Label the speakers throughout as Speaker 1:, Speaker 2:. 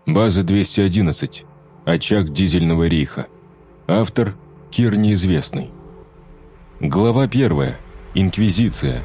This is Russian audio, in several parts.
Speaker 1: База 211. Очаг дизельного рейха. Автор Кир Неизвестный. Глава 1. Инквизиция.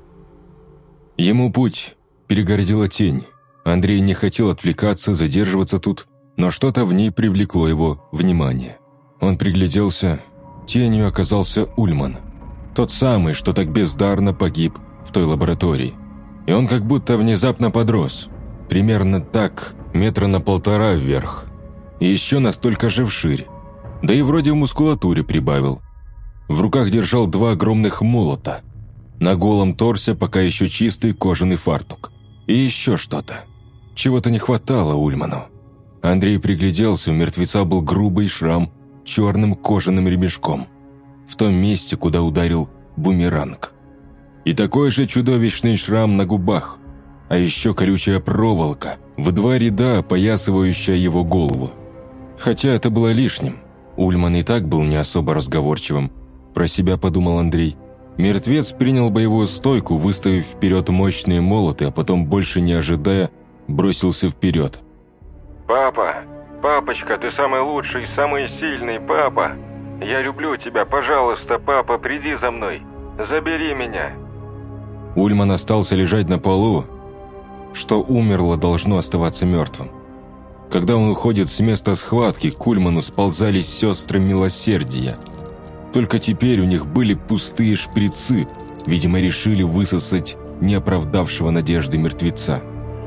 Speaker 1: Ему путь перегородила тень. Андрей не хотел отвлекаться, задерживаться тут, но что-то в ней привлекло его внимание. Он пригляделся. Тенью оказался Ульман. Тот самый, что так бездарно погиб в той лаборатории. И он как будто внезапно подрос. Примерно так, 1,5 метра вверх. И еще настолько же вширь. Да и вроде в мускулатуре прибавил. В руках держал 2 огромных молота. На голом торсе пока еще чистый кожаный фартук. И еще что-то. Чего-то не хватало Ульману. Андрей пригляделся, у мертвеца был грубый шрам черным кожаным ремешком. В том месте, куда ударил бумеранг. И такой же чудовищный шрам на губах. А еще колючая проволока, в 2 ряда опоясывающая его голову. Хотя это было лишним. Ульман и так был не особо разговорчивым. Про себя подумал Андрей. Мертвец принял боевую стойку, выставив вперед мощные молоты, а потом, больше не ожидая, бросился вперед.
Speaker 2: «Папа! Папочка, ты самый лучший, самый сильный, папа! Я люблю тебя, пожалуйста, папа, приди за мной! Забери меня!»
Speaker 1: Ульман остался лежать на полу. Что умерло, должно оставаться мертвым. Когда он уходит с места схватки, к Ульману сползались сестры милосердия. Только теперь у них были пустые шприцы, видимо, решили высосать неоправдавшего надежды мертвеца.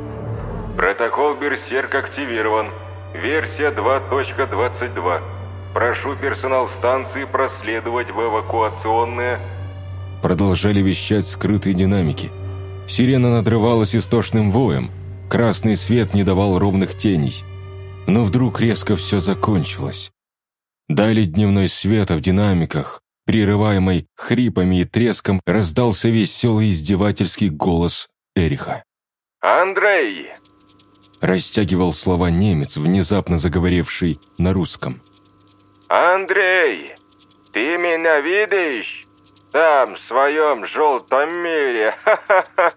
Speaker 2: «Протокол Берсерк активирован. Версия 2.22. Прошу персонал станции проследовать в эвакуационное...»
Speaker 1: Продолжали вещать скрытые динамики. Сирена надрывалась истошным воем. Красный свет не давал ровных теней. Но вдруг резко все закончилось. Дали дневной свет, а в динамиках, прерываемый хрипами и треском, раздался веселый издевательский голос Эриха.
Speaker 2: «Андрей!»
Speaker 1: Растягивал слова немец, внезапно заговоривший на русском.
Speaker 2: «Андрей, ты меня видишь? Там, в своем желтом мире, ха-ха-ха!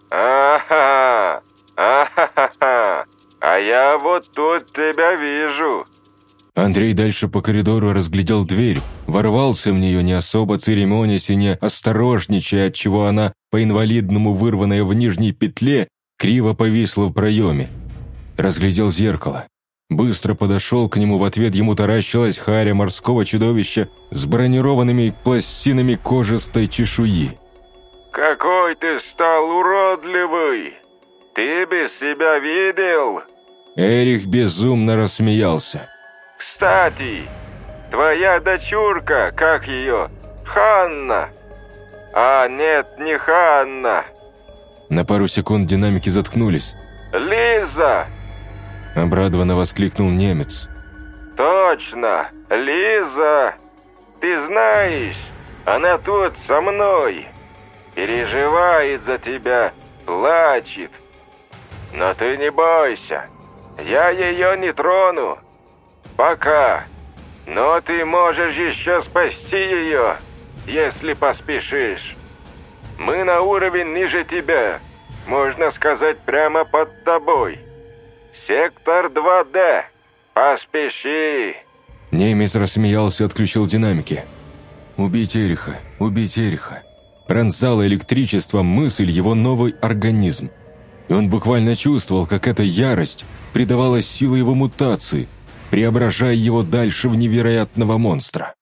Speaker 2: Ага! А-ха-ха-ха! А я вот тут тебя вижу!»
Speaker 1: Андрей дальше по коридору разглядел дверь, ворвался в нее, не особо церемонясь и не осторожничая, отчего она, по-инвалидному вырванная в нижней петле, криво повисла в проеме. Разглядел зеркало. Быстро подошел к нему, в ответ ему таращилась харя морского чудовища с бронированными пластинами кожистой чешуи.
Speaker 2: «Какой ты стал уродливый! Ты бы себя видел?»
Speaker 1: Эрих безумно рассмеялся.
Speaker 2: «Кстати, твоя дочурка, как ее? Ханна? А нет, не Ханна.
Speaker 1: На пару секунд динамики заткнулись.
Speaker 2: Лиза!»
Speaker 1: Обрадованно воскликнул немец.
Speaker 2: «Точно, Лиза! Ты знаешь, она тут со мной. Переживает за тебя, плачет. Но ты не бойся, я ее не трону. Пока. Но ты можешь еще спасти ее, если поспешишь. Мы на уровень ниже тебя, можно сказать, прямо под тобой. Сектор 2D. Поспеши!»
Speaker 1: Немец рассмеялся и отключил динамики. «Убить Эриха, убить Эриха!» Пронзало электричеством мысль его новый организм. И он буквально чувствовал, как эта ярость придавала силы его мутации, преображая его дальше в невероятного монстра.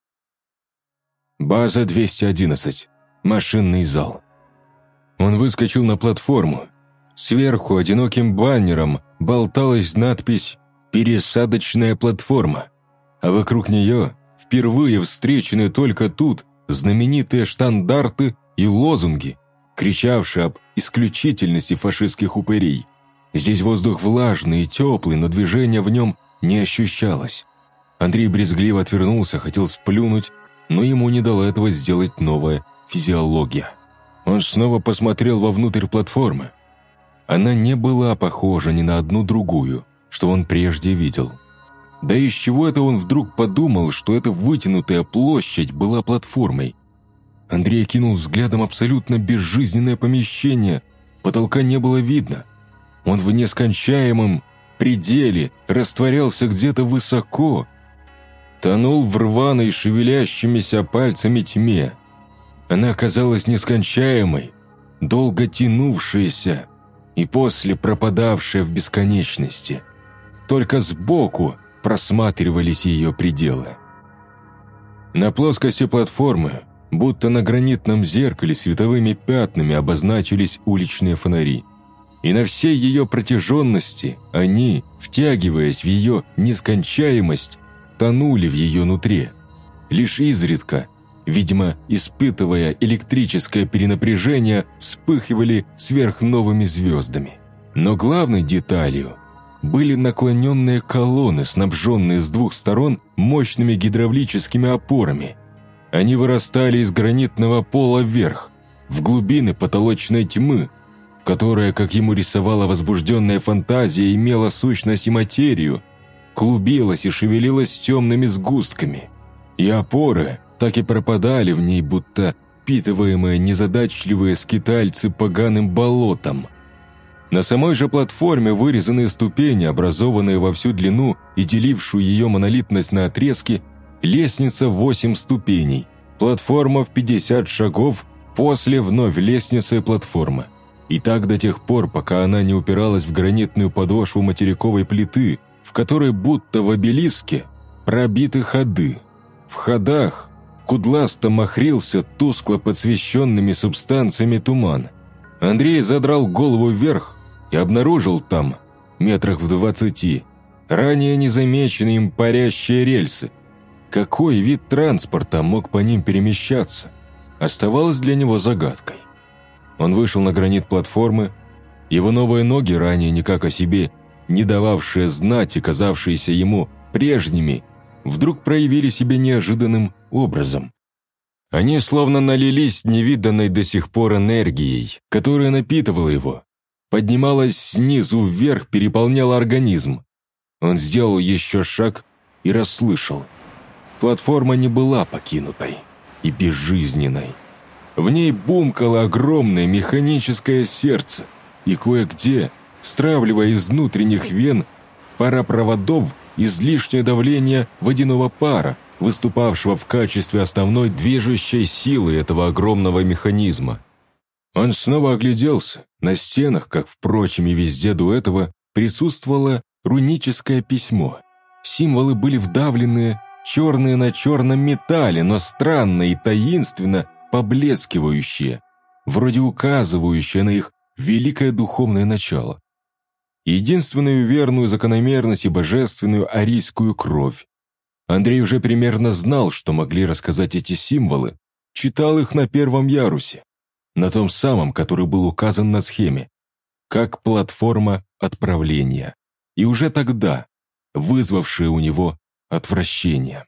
Speaker 1: База 211. Машинный зал. Он выскочил на платформу. Сверху одиноким баннером болталась надпись «Пересадочная платформа», а вокруг нее, впервые встречены только тут, знаменитые штандарты и лозунги, кричавшие об исключительности фашистских упырей. Здесь воздух влажный и теплый, но движения в нем не ощущалось. Андрей брезгливо отвернулся, хотел сплюнуть, но ему не дала этого сделать новая физиология. Он снова посмотрел вовнутрь платформы. Она не была похожа ни на одну другую, что он прежде видел. Да из чего это он вдруг подумал, что эта вытянутая площадь была платформой? Андрей кинул взглядом абсолютно безжизненное помещение, потолка не было видно. Он в нескончаемом, пределе, растворялся где-то высоко, тонул в рваной, шевелящимися пальцами тьме. Она казалась нескончаемой, долго тянувшаяся и после пропадавшая в бесконечности. Только сбоку просматривались ее пределы. На плоскости платформы, будто на гранитном зеркале, световыми пятнами обозначились уличные фонари. И на всей ее протяженности они, втягиваясь в ее нескончаемость, тонули в ее нутре. Лишь изредка, видимо, испытывая электрическое перенапряжение, вспыхивали сверхновыми звездами. Но главной деталью были наклоненные колонны, снабженные с двух сторон мощными гидравлическими опорами. Они вырастали из гранитного пола вверх, в глубины потолочной тьмы, которая, как ему рисовала возбужденная фантазия, имела сущность и материю, клубилась и шевелилась темными сгустками. И опоры так и пропадали в ней, будто впитываемые незадачливые скитальцы поганым болотом. На самой же платформе вырезанные ступени, образованные во всю длину и делившую ее монолитность на отрезки, лестница в 8 ступеней, платформа в 50 шагов, после вновь лестница и платформа. И так до тех пор, пока она не упиралась в гранитную подошву материковой плиты, в которой будто в обелиске пробиты ходы. В ходах кудласто махрился тускло подсвещенными субстанциями туман. Андрей задрал голову вверх и обнаружил там, метрах в 20, ранее незамеченные им парящие рельсы. Какой вид транспорта мог по ним перемещаться, оставалось для него загадкой. Он вышел на гранит платформы, его новые ноги, ранее никак о себе не дававшие знать и казавшиеся ему прежними, вдруг проявили себя неожиданным образом. Они словно налились невиданной до сих пор энергией, которая напитывала его, поднималась снизу вверх, переполняла организм. Он сделал еще шаг и расслышал. Платформа не была покинутой и безжизненной. В ней бумкало огромное механическое сердце, и кое-где, стравливая из внутренних вен пара проводов, излишнее давление водяного пара, выступавшего в качестве основной движущей силы этого огромного механизма. Он снова огляделся. На стенах, как, впрочем, и везде до этого, присутствовало руническое письмо. Символы были вдавлены черные на черном металле, но странно и таинственно поблескивающие, вроде указывающие на их великое духовное начало. Единственную верную закономерность и божественную арийскую кровь. Андрей уже примерно знал, что могли рассказать эти символы, читал их на первом ярусе, на том самом, который был указан на схеме, как платформа отправления, и уже тогда вызвавшая у него отвращение.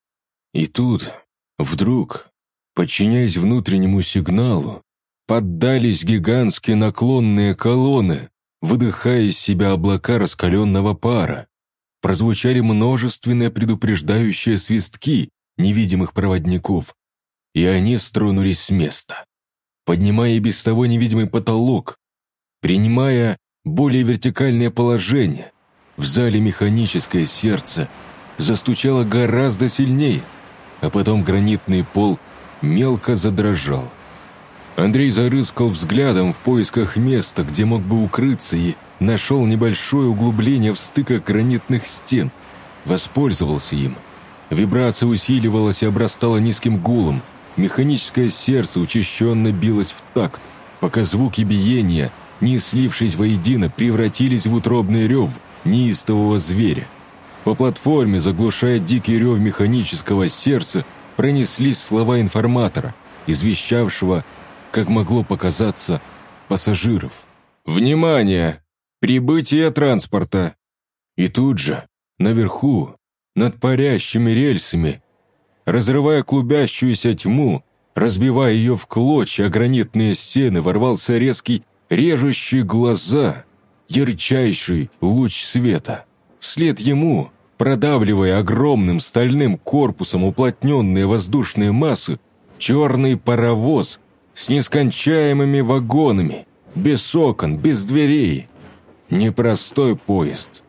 Speaker 1: И тут, вдруг, подчиняясь внутреннему сигналу, поддались гигантские наклонные колонны, выдыхая из себя облака раскаленного пара. Прозвучали множественные предупреждающие свистки невидимых проводников, и они стронулись с места, поднимая и без того невидимый потолок, принимая более вертикальное положение. В зале механическое сердце застучало гораздо сильнее, а потом гранитный пол мелко задрожал. Андрей зарыскал взглядом в поисках места, где мог бы укрыться, и нашел небольшое углубление в стыках гранитных стен. Воспользовался им. Вибрация усиливалась и обрастала низким гулом. Механическое сердце учащенно билось в такт, пока звуки биения, не слившись воедино, превратились в утробный рев неистового зверя. По платформе, заглушая дикий рев механического сердца, пронеслись слова информатора, извещавшего, как могло показаться, пассажиров. «Внимание! Прибытие транспорта!» И тут же, наверху, над парящими рельсами, разрывая клубящуюся тьму, разбивая ее в клочья гранитные стены, ворвался резкий, режущий глаза, ярчайший луч света. Вслед ему, продавливая огромным стальным корпусом уплотненные воздушные массы, черный паровоз с нескончаемыми вагонами, без окон, без дверей. Непростой поезд,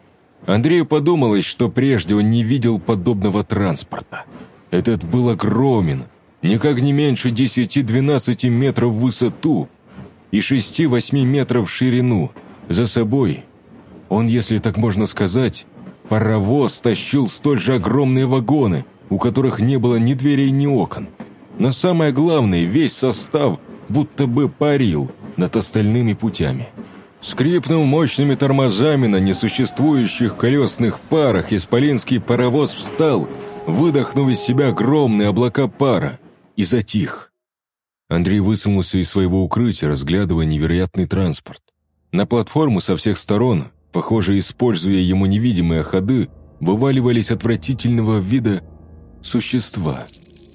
Speaker 1: Андрею подумалось, что прежде он не видел подобного транспорта. Этот был огромен, никак не меньше 10-12 метров в высоту и 6-8 метров в ширину. За собой он, если так можно сказать, паровоз тащил столь же огромные вагоны, у которых не было ни дверей, ни окон. Но самое главное, весь состав будто бы парил над остальными путями. Скрипнув мощными тормозами на несуществующих колесных парах, исполинский паровоз встал, выдохнув из себя огромные облака пара, и затих. Андрей высунулся из своего укрытия, разглядывая невероятный транспорт. На платформу со всех сторон, похоже, используя ему невидимые ходы, вываливались отвратительного вида существа.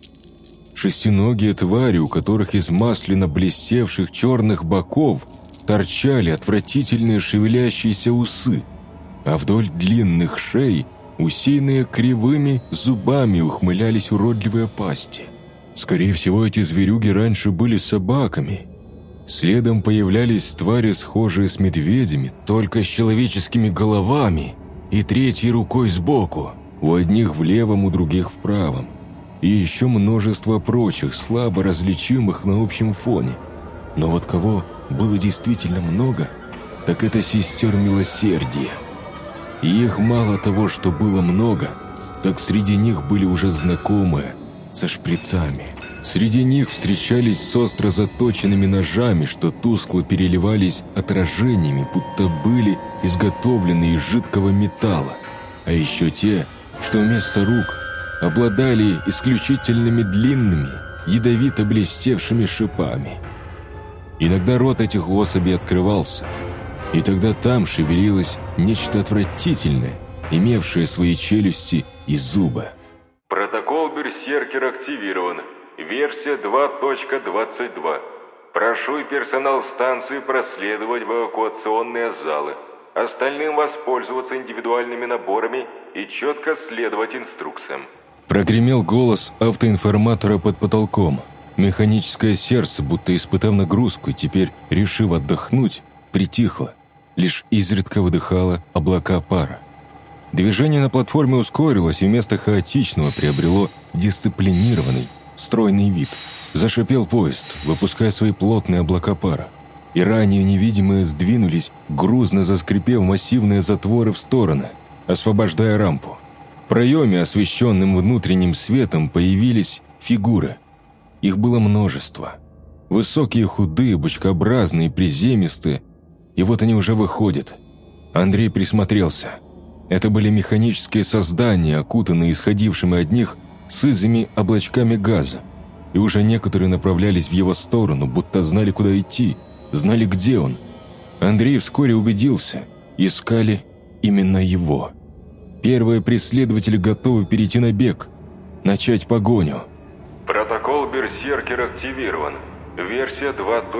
Speaker 1: Шестиногие твари, у которых из масляно блестевших черных боков торчали отвратительные шевелящиеся усы, а вдоль длинных шей, усеянные кривыми зубами, ухмылялись уродливые пасти. Скорее всего, эти зверюги раньше были собаками. Следом появлялись твари, схожие с медведями, только с человеческими головами и третьей рукой сбоку, у одних в левом, у других в правом. И еще множество прочих, слабо различимых на общем фоне. Но вот кого было действительно много, так это сестер милосердия. И их мало того, что было много, так среди них были уже знакомые, со шприцами. Среди них встречались с остро заточенными ножами, что тускло переливались отражениями, будто были изготовлены из жидкого металла. А еще те, что вместо рук обладали исключительными длинными, ядовито блестевшими шипами. Иногда рот этих особей открывался, и тогда там шевелилось нечто отвратительное, имевшее свои челюсти и зубы.
Speaker 2: Протокол «Берсеркер» активирован. Версия 2.22. Прошу персонал станции проследовать в эвакуационные залы. Остальным воспользоваться индивидуальными наборами и четко следовать инструкциям.
Speaker 1: Прогремел голос автоинформатора под потолком. Механическое сердце, будто испытав нагрузку и теперь, решив отдохнуть, притихло. Лишь изредка выдыхало облака пара. Движение на платформе ускорилось и вместо хаотичного приобрело дисциплинированный, стройный вид. Зашипел поезд, выпуская свои плотные облака пара. И ранее невидимые сдвинулись, грузно заскрипев массивные затворы в стороны, освобождая рампу. В проеме, освещенным внутренним светом, появились фигуры. Их было множество. Высокие, худые, бочкообразные, приземистые. И вот они уже выходят. Андрей присмотрелся. Это были механические создания, окутанные исходившими от них сизыми облачками газа. И уже некоторые направлялись в его сторону, будто знали, куда идти, знали, где он. Андрей вскоре убедился, искали именно его. Первые преследователи готовы перейти на бег, начать погоню.
Speaker 2: Протокол «Берсеркер» активирован. Версия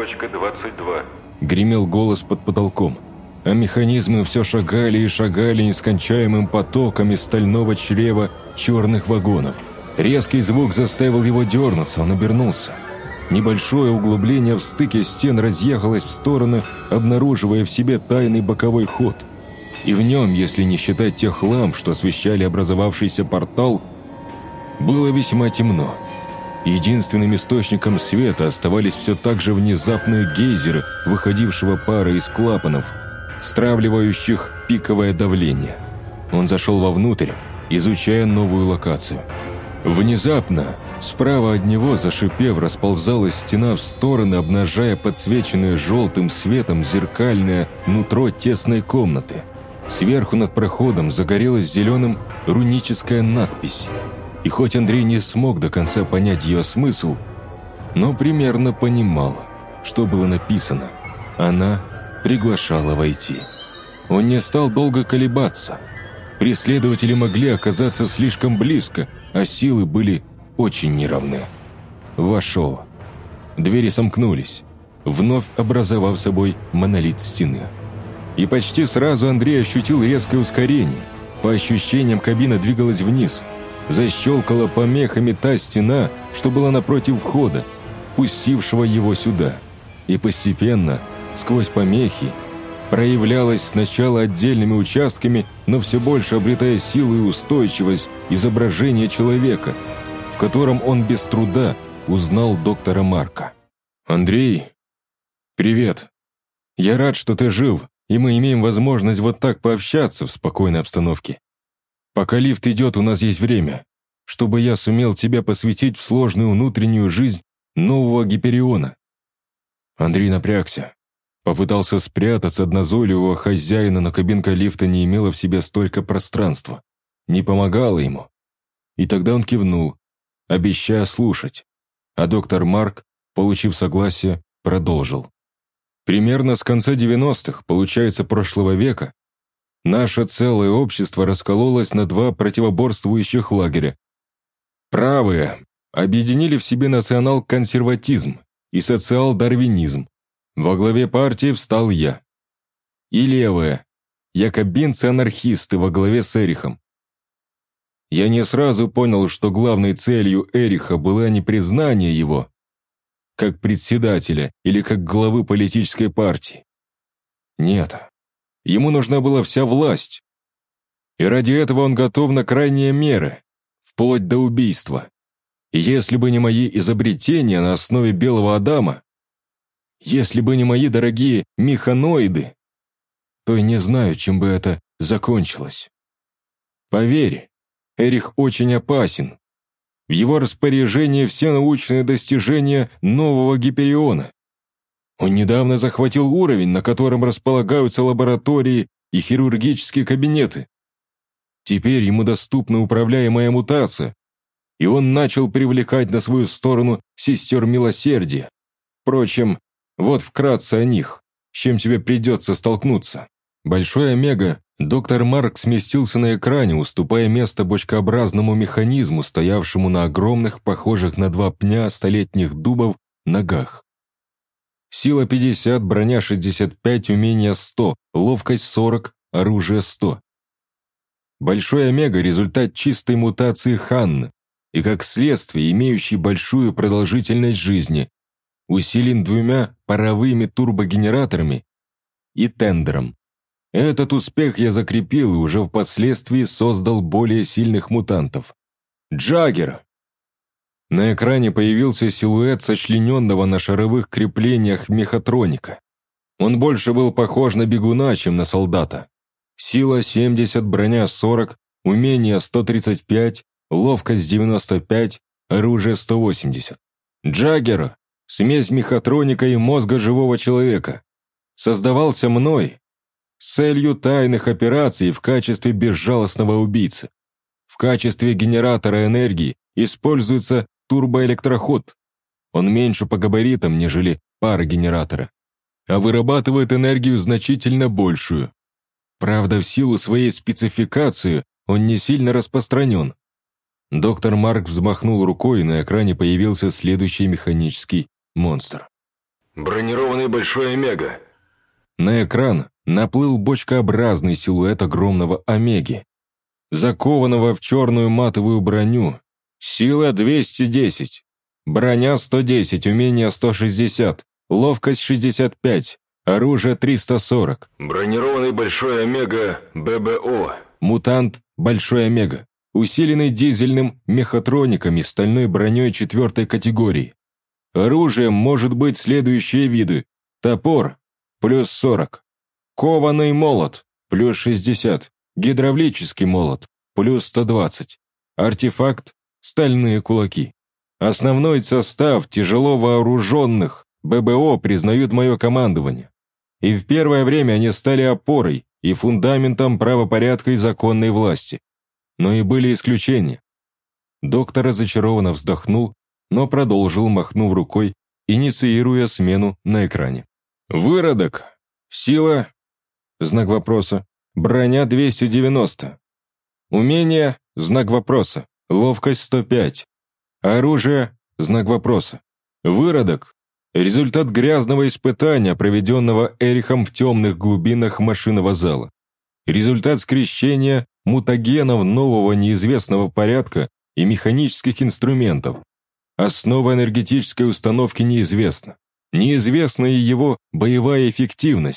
Speaker 2: 2.22.
Speaker 1: Гремел голос под потолком. А механизмы все шагали и шагали нескончаемым потоком из стального чрева черных вагонов. Резкий звук заставил его дернуться, он обернулся. Небольшое углубление в стыке стен разъехалось в стороны, обнаруживая в себе тайный боковой ход. И в нем, если не считать тех ламп, что освещали образовавшийся портал, было весьма темно. Единственным источником света оставались все так же внезапные гейзеры, выходившего пара из клапанов, стравливающих пиковое давление. Он зашел вовнутрь, изучая новую локацию. Внезапно, справа от него, зашипев, расползалась стена в стороны, обнажая подсвеченное желтым светом зеркальное нутро тесной комнаты. Сверху над проходом загорелась зеленым руническая надпись. И хоть Андрей не смог до конца понять ее смысл, но примерно понимал, что было написано. Она приглашала войти. Он не стал долго колебаться. Преследователи могли оказаться слишком близко, а силы были очень неравны. Вошел. Двери сомкнулись, вновь образовав собой монолит стены. И почти сразу Андрей ощутил резкое ускорение. По ощущениям, кабина двигалась вниз. Защелкала помехами та стена, что была напротив входа, пустившего его сюда. И постепенно, сквозь помехи, проявлялась сначала отдельными участками, но все больше обретая силу и устойчивость изображения человека, в котором он без труда узнал доктора Марка. «Андрей, привет. Я рад, что ты жив, и мы имеем возможность вот так пообщаться в спокойной обстановке. Пока лифт идет, у нас есть время, чтобы я сумел тебя посвятить в сложную внутреннюю жизнь нового Гипериона». Андрей напрягся. Попытался спрятаться от назойливого хозяина, но кабинка лифта не имела в себе столько пространства. Не помогала ему. И тогда он кивнул, обещая слушать. А доктор Марк, получив согласие, продолжил. Примерно с конца 90-х, получается, прошлого века, наше целое общество раскололось на два противоборствующих лагеря. Правые объединили в себе национал-консерватизм и социал-дарвинизм. Во главе партии встал я. И левые, якобинцы-анархисты во главе с Эрихом. Я не сразу понял, что главной целью Эриха была не признание его, как председателя или как главы политической партии. Нет, ему нужна была вся власть. И ради этого он готов на крайние меры, вплоть до убийства. И если бы не мои изобретения на основе Белого Адама, если бы не мои дорогие механоиды, то и не знаю, чем бы это закончилось. Поверь, Эрих очень опасен. В его распоряжении все научные достижения нового Гипериона. Он недавно захватил уровень, на котором располагаются лаборатории и хирургические кабинеты. Теперь ему доступна управляемая мутация, и он начал привлекать на свою сторону сестер милосердия. Впрочем, вот вкратце о них, с чем тебе придется столкнуться. Большой Омега, доктор Марк сместился на экране, уступая место бочкообразному механизму, стоявшему на огромных, похожих на два пня столетних дубов, ногах. Сила 50, броня 65, умение 100, ловкость 40, оружие 100. Большой Омега – результат чистой мутации Ханны, и как следствие имеющий большую продолжительность жизни, усилен двумя паровыми турбогенераторами и тендером. Этот успех я закрепил и уже впоследствии создал более сильных мутантов. Джаггер! На экране появился силуэт сочлененного на шаровых креплениях мехатроника. Он больше был похож на бегуна, чем на солдата. Сила 70, броня 40, умение 135, ловкость 95, оружие 180. Джаггер – смесь мехатроника и мозга живого человека. Создавался мной с целью тайных операций в качестве безжалостного убийцы. В качестве генератора энергии используется турбоэлектроход. Он меньше по габаритам, нежели парогенератора, а вырабатывает энергию значительно большую. Правда, в силу своей спецификации он не сильно распространен. Доктор Марк взмахнул рукой, и на экране появился следующий механический монстр.
Speaker 2: Бронированный Большой Омега.
Speaker 1: На экран наплыл бочкообразный силуэт огромного Омеги, закованного в черную матовую броню. Сила 210, броня 110, умение 160, ловкость 65, оружие 340.
Speaker 2: Бронированный Большой Омега ББО.
Speaker 1: Мутант Большой Омега, усиленный дизельным мехатроником и стальной броней 4 категории. Оружием может быть следующие виды: топор плюс 40, кованый молот плюс 60, гидравлический молот плюс 120, артефакт стальные кулаки. Основной состав тяжело вооруженных ББО признают мое командование. И в первое время они стали опорой и фундаментом правопорядка и законной власти. Но и были исключения. Доктор разочарованно вздохнул, но продолжил, махнув рукой, инициируя смену на экране. Выродок. Сила. Знак вопроса. Броня 290. Умение. Знак вопроса. Ловкость 105. Оружие. Знак вопроса. Выродок. Результат грязного испытания, проведенного Эрихом в темных глубинах машинного зала. Результат скрещения мутагенов нового неизвестного порядка и механических инструментов. Основа энергетической установки неизвестна. Неизвестна и его боевая эффективность,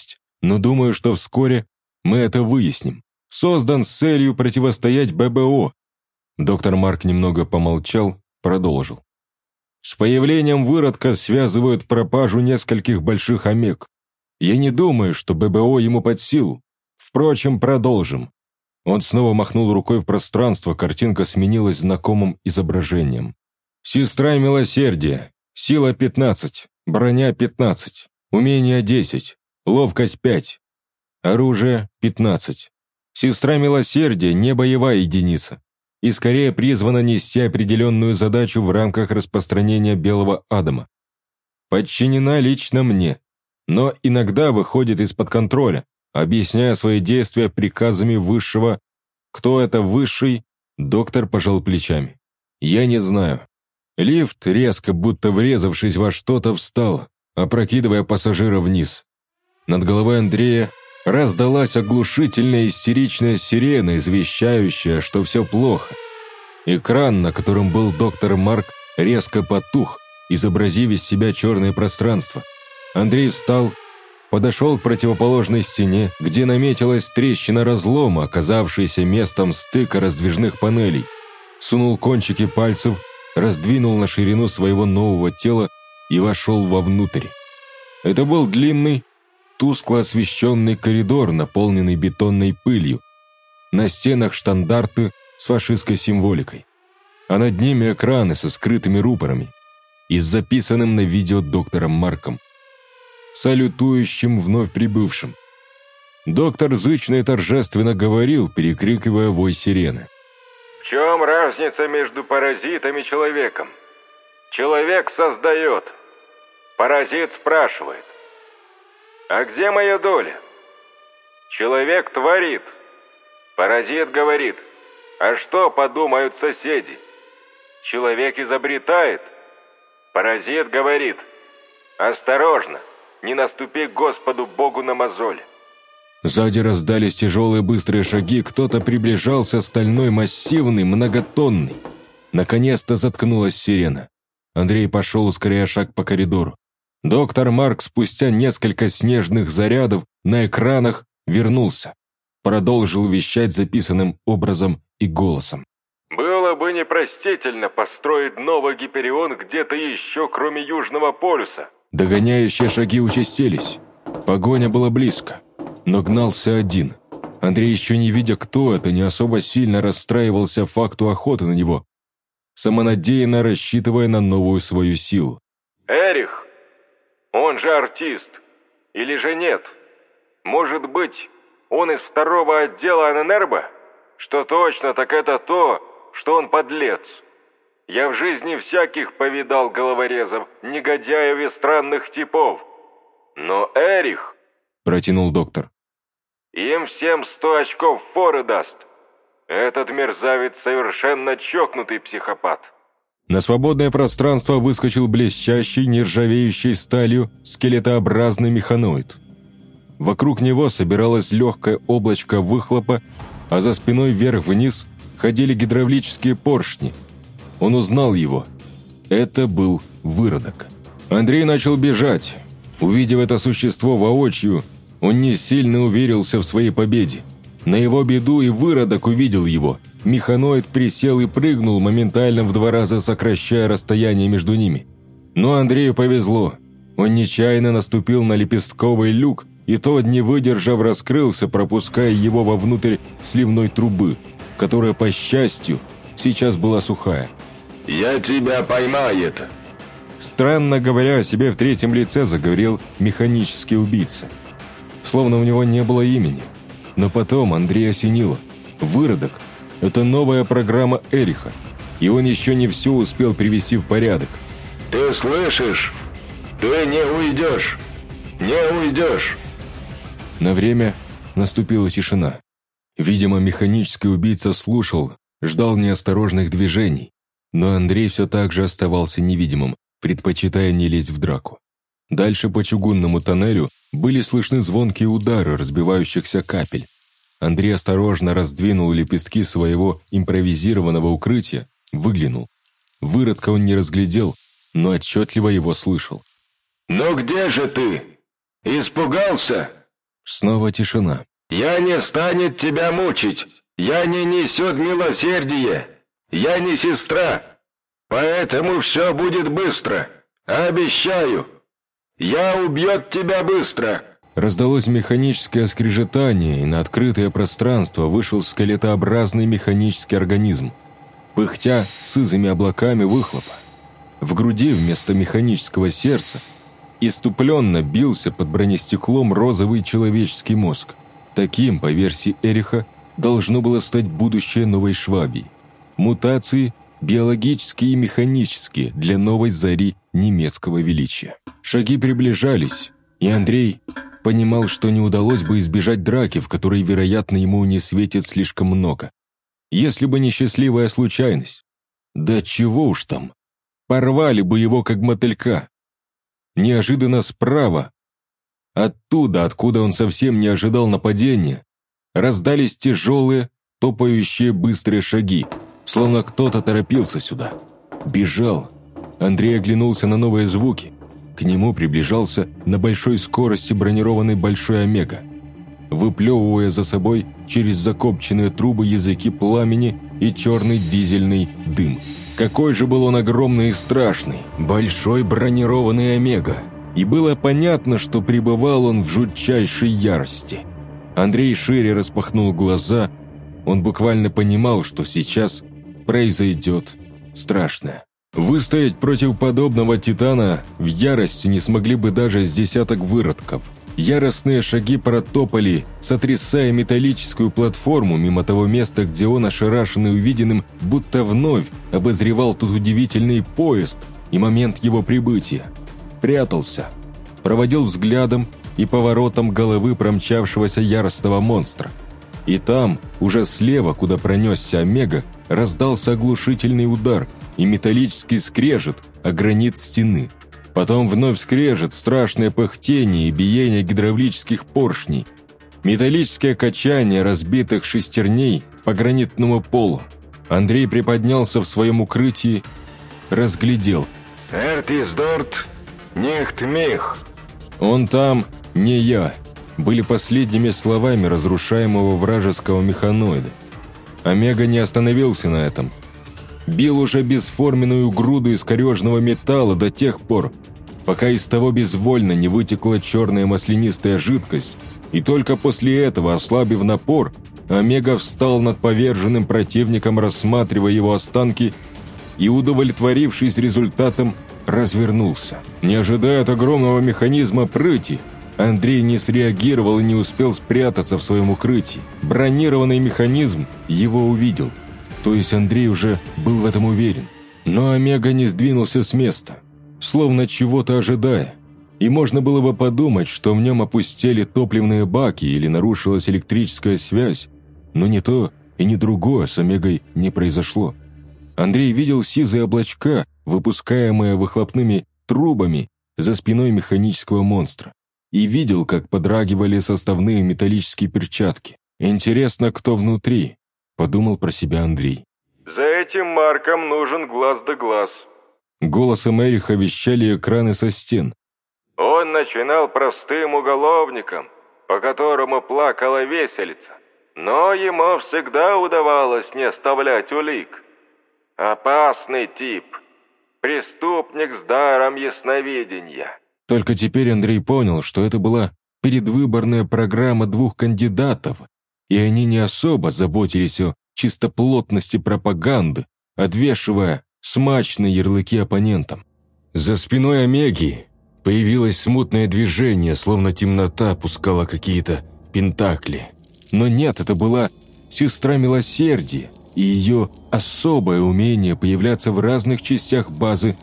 Speaker 1: но думаю, что вскоре мы это выясним. Создан с целью противостоять ББО». Доктор Марк немного помолчал, продолжил. «С появлением выродка связывают пропажу нескольких больших омег. Я не думаю, что ББО ему под силу. Впрочем, продолжим». Он снова махнул рукой в пространство, картинка сменилась знакомым изображением. «Сестра милосердия. Сила 15, броня 15, умение 10, ловкость 5, оружие 15. Сестра милосердия не боевая единица и скорее призвана нести определенную задачу в рамках распространения белого атома. Подчинена лично мне, но иногда выходит из-под контроля, объясняя свои действия приказами высшего. Кто это высший? Доктор пожал плечами. Я не знаю. Лифт, резко будто врезавшись во что-то, встал, опрокидывая пассажира вниз. Над головой Андрея раздалась оглушительная истеричная сирена, извещающая, что все плохо. Экран, на котором был доктор Марк, резко потух, изобразив из себя черное пространство. Андрей встал, подошел к противоположной стене, где наметилась трещина разлома, оказавшаяся местом стыка раздвижных панелей, сунул кончики пальцев, раздвинул на ширину своего нового тела и вошел вовнутрь. Это был длинный, тускло освещенный коридор, наполненный бетонной пылью. На стенах штандарты с фашистской символикой, а над ними экраны со скрытыми рупорами и с записанным на видео доктором Марком, салютующим вновь прибывшим. Доктор зычно и торжественно говорил, перекрикивая вой сирены.
Speaker 2: В чем разница между паразитом и человеком? Человек создает. Паразит спрашивает. А где моя доля? Человек творит. Паразит говорит. А что подумают соседи? Человек изобретает. Паразит говорит. Осторожно, не наступи Господу Богу на мозоль.
Speaker 1: Сзади раздались тяжелые быстрые шаги, кто-то приближался, стальной, массивный, многотонный. Наконец-то заткнулась сирена. Андрей пошел, ускоряя шаг по коридору. Доктор Марк спустя несколько снежных зарядов на экранах вернулся. Продолжил вещать записанным образом и голосом.
Speaker 2: Было бы непростительно построить новый Гиперион где-то еще, кроме Южного полюса.
Speaker 1: Догоняющие шаги участились. Погоня была близко, но гнался один. Андрей, еще не видя, кто это, не особо сильно расстраивался факту охоты на него, самонадеянно рассчитывая на новую свою силу.
Speaker 2: Эрих, он же артист, или же нет? Может быть, он из второго отдела Аненербо? Что точно, так это то, что он подлец. Я в жизни всяких повидал головорезов, негодяев и странных типов. Но Эрих,
Speaker 1: протянул доктор,
Speaker 2: им всем 100 очков форы даст. Этот мерзавец совершенно чокнутый психопат.
Speaker 1: На свободное пространство выскочил блестящий, нержавеющий сталью скелетообразный механоид. Вокруг него собиралось легкое облачко выхлопа, а за спиной вверх-вниз ходили гидравлические поршни. Он узнал его. Это был выродок. Андрей начал бежать. Увидев это существо воочию, он не сильно уверился в своей победе. На его беду и выродок увидел его. Механоид присел и прыгнул, моментально в 2 раза сокращая расстояние между ними. Но Андрею повезло. Он нечаянно наступил на лепестковый люк, и тот, не выдержав, раскрылся, пропуская его вовнутрь сливной трубы, которая, по счастью, сейчас была сухая.
Speaker 2: «Я тебя поймает!»
Speaker 1: Странно говоря о себе в третьем лице, заговорил механический убийца. Словно у него не было имени. Но потом Андрея осенило. Выродок – это новая программа Эриха, и он еще не все успел привести в порядок.
Speaker 2: «Ты слышишь? Ты не уйдешь! Не уйдешь!»
Speaker 1: На время наступила тишина. Видимо, механический убийца слушал, ждал неосторожных движений, но Андрей все так же оставался невидимым, предпочитая не лезть в драку. Дальше по чугунному тоннелю были слышны звонкие удары разбивающихся капель. Андрей осторожно раздвинул лепестки своего импровизированного укрытия, выглянул. Выродка он не разглядел, но отчетливо его слышал.
Speaker 2: «Ну где же ты? Испугался?
Speaker 1: Снова тишина.
Speaker 2: «Я не станет тебя мучить. Я не несет милосердие. Я не сестра. Поэтому все будет быстро. Обещаю. Я убьет тебя быстро».
Speaker 1: Раздалось механическое скрежетание, и на открытое пространство вышел скелетообразный механический организм, пыхтя сизыми облаками выхлопа. В груди вместо механического сердца иступленно бился под бронестеклом розовый человеческий мозг. Таким, по версии Эриха, должно было стать будущее новой Швабии. Мутации биологические и механические для новой зари немецкого величия. Шаги приближались, и Андрей понимал, что не удалось бы избежать драки, в которой, вероятно, ему не светит слишком много. Если бы не счастливая случайность. Да чего уж там. Порвали бы его, как мотылька. Неожиданно справа, оттуда, откуда он совсем не ожидал нападения, раздались тяжелые, топающие быстрые шаги, словно кто-то торопился сюда. Бежал. Андрей оглянулся на новые звуки. К нему приближался на большой скорости бронированный большой Омега, выплевывая за собой через закопченные трубы языки пламени и черный дизельный дым. Какой же был он огромный и страшный, большой бронированный Омега. И было понятно, что пребывал он в жутчайшей ярости. Андрей шире распахнул глаза. Он буквально понимал, что сейчас произойдет страшное. Выстоять против подобного титана в ярости не смогли бы даже с десяток выродков. Яростные шаги протопали, сотрясая металлическую платформу мимо того места, где он, ошарашенный увиденным, будто вновь обозревал тот удивительный поезд и момент его прибытия. Прятался, проводил взглядом и поворотом головы промчавшегося яростного монстра. И там, уже слева, куда пронесся Омега, раздался оглушительный удар и металлический скрежет о гранит стены. Потом вновь скрежет, страшное пыхтение и биение гидравлических поршней, металлическое качание разбитых шестерней по гранитному полу. Андрей приподнялся в своем укрытии, разглядел.
Speaker 2: «Эртис дорт, нихт мих».
Speaker 1: «Он там, не я», были последними словами разрушаемого вражеского механоида. Омега не остановился на этом. Бил уже бесформенную груду искореженного металла до тех пор, пока из того безвольно не вытекла черная маслянистая жидкость, и только после этого, ослабив напор, Омега встал над поверженным противником, рассматривая его останки, и, удовлетворившись результатом, развернулся. Не ожидая от огромного механизма прыти, Андрей не среагировал и не успел спрятаться в своем укрытии. Бронированный механизм его увидел. То есть Андрей уже был в этом уверен. Но Омега не сдвинулся с места, словно чего-то ожидая. И можно было бы подумать, что в нем опустели топливные баки или нарушилась электрическая связь. Но ни то и ни другое с Омегой не произошло. Андрей видел сизые облачка, выпускаемые выхлопными трубами за спиной механического монстра. И видел, как подрагивали составные металлические перчатки. «Интересно, кто внутри?» – подумал про себя Андрей.
Speaker 2: «За этим Марком нужен глаз да глаз».
Speaker 1: Голосом Эриха вещали экраны со стен.
Speaker 2: «Он начинал простым уголовником, по которому плакала весельца, но ему всегда удавалось не оставлять улик. Опасный тип, преступник с даром ясновидения».
Speaker 1: Только теперь Андрей понял, что это была предвыборная программа двух кандидатов, и они не особо заботились о чистоплотности пропаганды, отвешивая смачные ярлыки оппонентам. За спиной Омеги появилось смутное движение, словно темнота пускала какие-то пентакли. Но нет, это была сестра милосердия и ее особое умение появляться в разных частях базы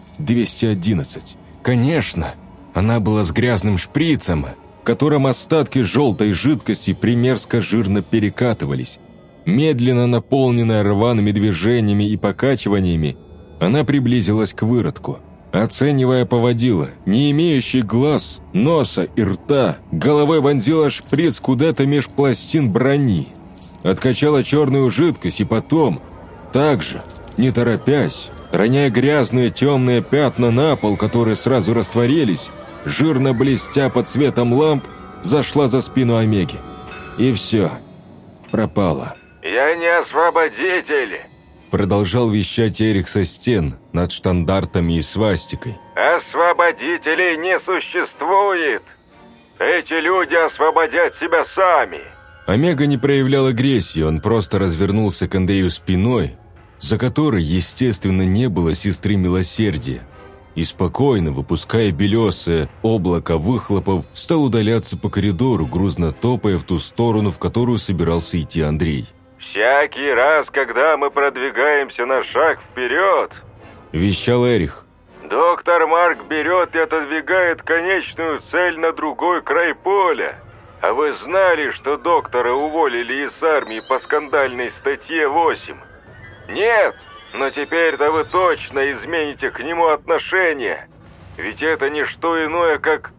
Speaker 1: 211. Конечно, она была с грязным шприцем, в котором остатки желтой жидкости примерзко жирно перекатывались. Медленно наполненная рваными движениями и покачиваниями, она приблизилась к выродку. Оценивая поводила, не имеющий глаз, носа и рта, головой вонзила шприц куда-то меж пластин брони. Откачала черную жидкость и потом, также, не торопясь, роняя грязные темные пятна на пол, которые сразу растворились, жирно блестя под светом ламп, зашла за спину Омеги. И все. Пропало.
Speaker 2: «Я не освободитель!»
Speaker 1: Продолжал вещать Эрих со стен над штандартами и свастикой.
Speaker 2: «Освободителей не существует! Эти люди освободят себя сами!»
Speaker 1: Омега не проявлял агрессии, он просто развернулся к Андрею спиной, за которой, естественно, не было сестры милосердия, и спокойно, выпуская белесое облако выхлопов, стал удаляться по коридору, грузно топая в ту сторону, в которую собирался идти Андрей.
Speaker 2: «Всякий раз, когда мы продвигаемся на шаг вперед,
Speaker 1: – вещал Эрих,
Speaker 2: – доктор Марк берет и отодвигает конечную цель на другой край поля. А вы знали, что доктора уволили из армии по скандальной статье 8? Нет, но теперь-то вы точно измените к нему отношение. Ведь это не что иное, как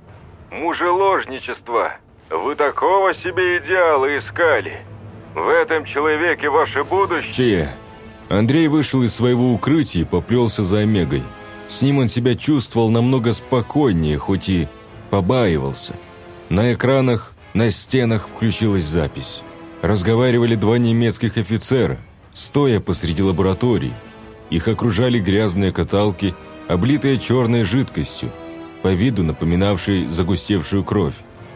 Speaker 2: мужеложничество. Вы такого себе идеала искали. В этом человеке ваше будущее.
Speaker 1: Андрей вышел из своего укрытия и поплелся за Омегой. С ним он себя чувствовал намного спокойнее, хоть и побаивался. На экранах, на стенах включилась запись. Разговаривали два немецких офицера, стоя посреди лаборатории. Их окружали грязные каталки, облитые черной жидкостью, по виду напоминавшей загустевшую кровь.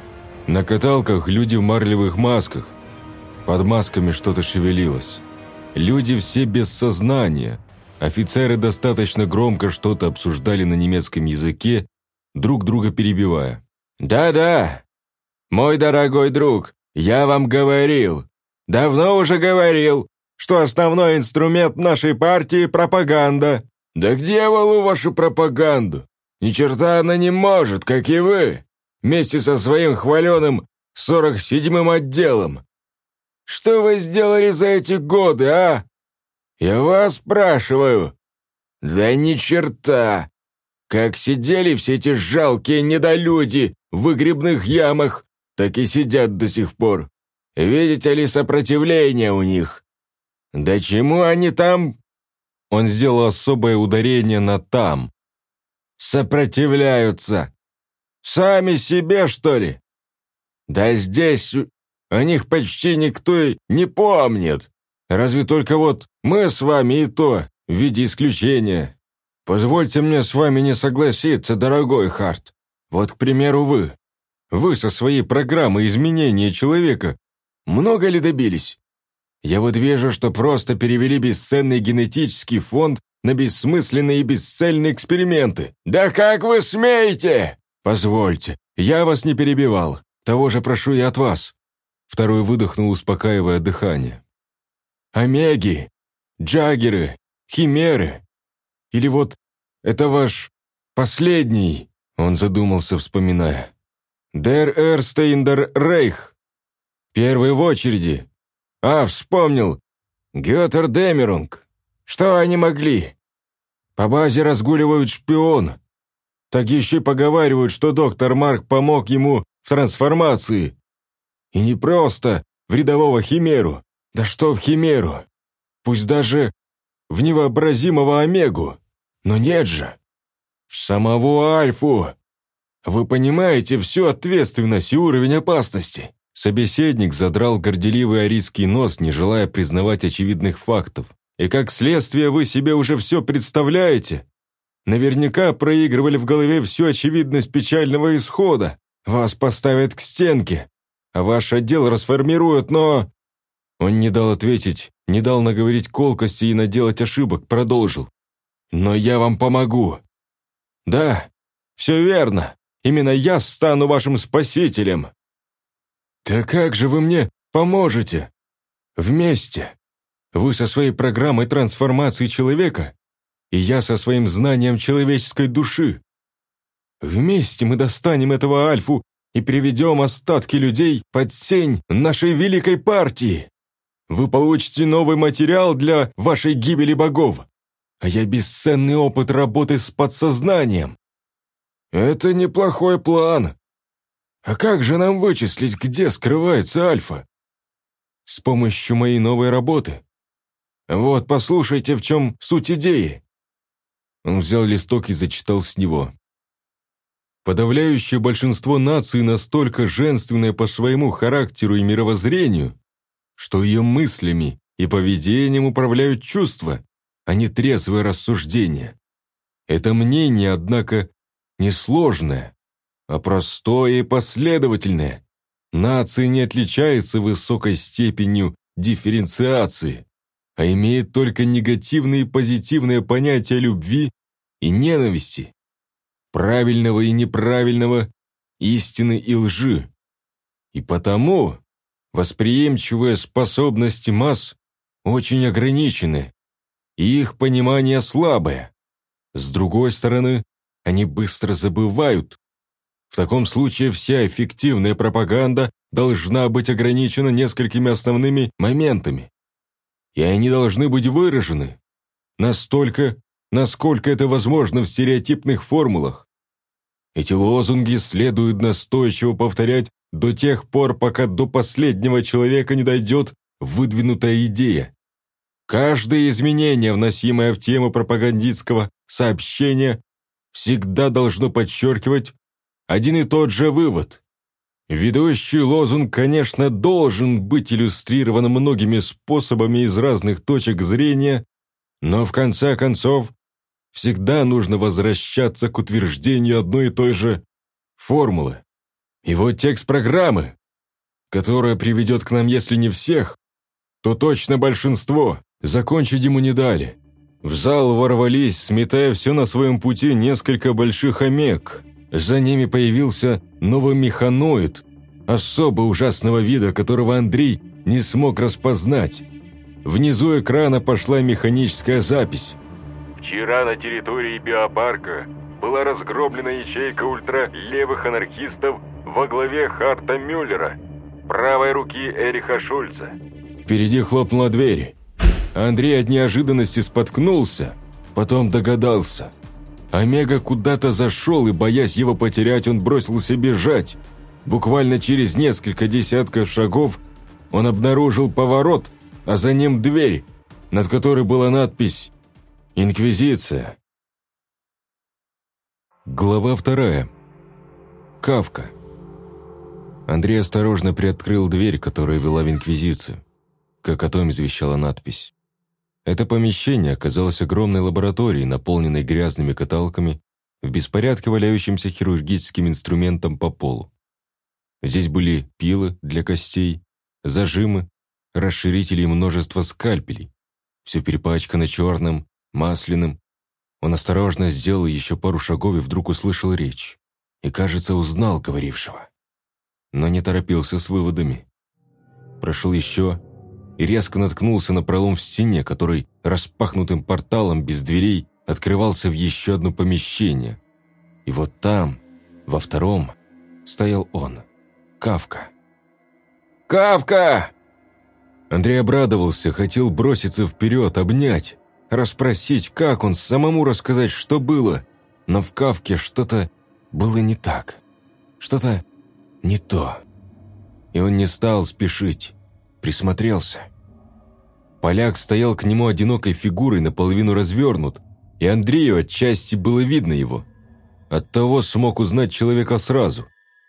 Speaker 1: На каталках люди в марлевых масках. Под масками что-то шевелилось. Люди все без сознания. Офицеры достаточно громко что-то обсуждали на немецком языке, друг друга перебивая. «Да-да, мой дорогой друг, я вам говорил, давно уже говорил, что основной инструмент нашей партии – пропаганда». «Да к дьяволу вашу пропаганду! Ни черта она не может, как и вы, вместе со своим хваленым 47-м отделом. Что вы сделали за эти годы, а? Я вас спрашиваю». «Да ни черта! Как сидели все эти жалкие недолюди в выгребных ямах, так и сидят до сих пор. Видите ли сопротивление у них? Да чему они там?» Он сделал особое ударение на «там». «Сопротивляются. Сами себе, что ли? Да здесь о них почти никто и не помнит. Разве только вот мы с вами и то, в виде исключения. Позвольте мне с вами не согласиться, дорогой Харт. Вот, к примеру, вы. Вы со своей программой изменения человека много ли добились? Я вот вижу, что просто перевели бесценный генетический фонд на бессмысленные и бесцельные эксперименты. Да как вы смеете? Позвольте, я вас не перебивал. Того же прошу и от вас. Второй выдохнул, успокаивая дыхание. Омеги, джаггеры, химеры. Или вот это ваш последний, он задумался, вспоминая. Дер Эрстейндер Рейх. Первый в очереди. Вспомнил. Гётер Демерунг. Что они могли? По базе разгуливают шпион. Так еще и поговаривают, что доктор Марк помог ему в трансформации. И не просто в рядового химеру. Да что в химеру? Пусть даже в невообразимого Омегу. Но нет же. В самого Альфу. Вы понимаете всю ответственность и уровень опасности? Собеседник задрал горделивый арийский нос, не желая признавать очевидных фактов. И как следствие вы себе уже все представляете? Наверняка проигрывали в голове всю очевидность печального исхода. Вас поставят к стенке, а ваш отдел расформируют, но...» Он не дал ответить, не дал наговорить колкости и наделать ошибок, продолжил. «Но я вам помогу. Да, все верно. Именно я стану вашим спасителем». «Да как же вы мне поможете? Вместе. Вы со своей программой трансформации человека, и я со своим знанием человеческой души. Вместе мы достанем этого Альфу и приведем остатки людей под сень нашей великой партии. Вы получите новый материал для вашей гибели богов, а я бесценный опыт работы с подсознанием. Это неплохой план. А как же нам вычислить, где скрывается Альфа? С помощью моей новой работы. Вот, послушайте, в чем суть идеи». Он взял листок и зачитал с него. Подавляющее большинство наций настолько женственное по своему характеру и мировоззрению, что ее мыслями и поведением управляют чувства, а не трезвое рассуждение. Это мнение, однако, не сложное, а простое и последовательное. Нация не отличается высокой степенью дифференциации, а имеет только негативные и позитивные понятия любви и ненависти, правильного и неправильного, истины и лжи. И потому восприимчивые способности масс очень ограничены, и их понимание слабое. С другой стороны, они быстро забывают. В таком случае вся эффективная пропаганда должна быть ограничена несколькими основными моментами, и они должны быть выражены настолько, насколько это возможно в стереотипных формулах. Эти лозунги следует настойчиво повторять до тех пор, пока до последнего человека не дойдет выдвинутая идея. Каждое изменение, вносимое в тему пропагандистского сообщения, всегда должно подчеркивать один и тот же вывод. Ведущий лозунг, конечно, должен быть иллюстрирован многими способами из разных точек зрения, но в конце концов всегда нужно возвращаться к утверждению одной и той же формулы. И вот текст программы, которая приведет к нам, если не всех, то точно большинство. Закончить ему не дали. В зал ворвались, сметая все на своем пути, несколько больших омег. За ними появился новый механоид, особо ужасного вида, которого Андрей не смог распознать. Внизу экрана пошла механическая запись.
Speaker 2: Вчера на территории биопарка была разгромлена ячейка ультралевых анархистов во главе Харта Мюллера, правой руки Эриха Шульца.
Speaker 1: Впереди хлопнула дверь. Андрей от неожиданности споткнулся, потом догадался. Омега куда-то зашел, и, боясь его потерять, он бросился бежать. Буквально через несколько десятков шагов он обнаружил поворот, а за ним дверь, над которой была надпись «Инквизиция». Глава 2. Кафка. Андрей осторожно приоткрыл дверь, которая вела в Инквизицию, как о том извещала надпись. Это помещение оказалось огромной лабораторией, наполненной грязными каталками, в беспорядке валяющимся хирургическим инструментом по полу. Здесь были пилы для костей, зажимы, расширители и множество скальпелей. Все перепачкано черным, масляным. Он осторожно сделал еще пару шагов и вдруг услышал речь. И, кажется, узнал говорившего. Но не торопился с выводами. Прошел еще и резко наткнулся на пролом в стене, который распахнутым порталом без дверей открывался в еще одно помещение. И вот там, во втором, стоял он, Кафка. «Кафка!» Андрей обрадовался, хотел броситься вперед, обнять, расспросить, как он, самому рассказать, что было. Но в Кафке что-то было не так, что-то не то. И он не стал спешить, присмотрелся. Поляк стоял к нему одинокой фигурой, наполовину развернут, и Андрею отчасти было видно его. Оттого смог узнать человека сразу.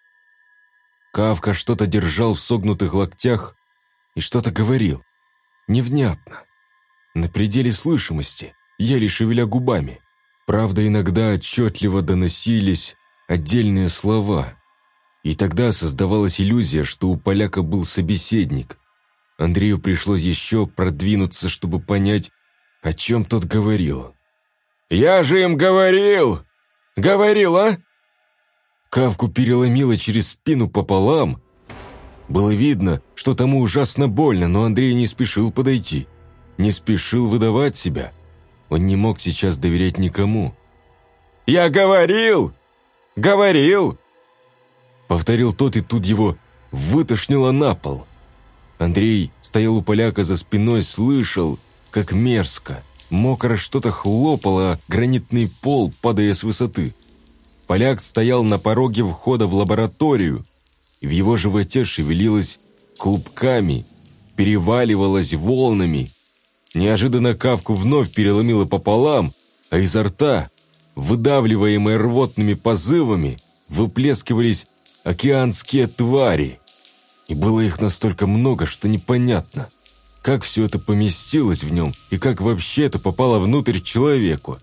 Speaker 1: Кафка что-то держал в согнутых локтях и что-то говорил. Невнятно, на пределе слышимости, еле шевеля губами. Правда, иногда отчетливо доносились отдельные слова, и тогда создавалась иллюзия, что у поляка был собеседник. Андрею пришлось еще продвинуться, чтобы понять, о чем тот говорил. «Я же им говорил! Говорил, а?» Кафку переломило через спину пополам. Было видно, что тому ужасно больно, но Андрей не спешил подойти, не спешил выдавать себя. Он не мог сейчас доверять никому. «Я говорил! Говорил!» Повторил тот, и тут его вытошнило на пол. Андрей стоял у поляка за спиной, слышал, как мерзко, мокро что-то хлопало о гранитный пол, падая с высоты. Поляк стоял на пороге входа в лабораторию, и в его животе шевелилось клубками, переваливалось волнами. Неожиданно Кафку вновь переломило пополам, а изо рта, выдавливаемой рвотными позывами, выплескивались океанские твари. И было их настолько много, что непонятно, как все это поместилось в нем и как вообще это попало внутрь человеку.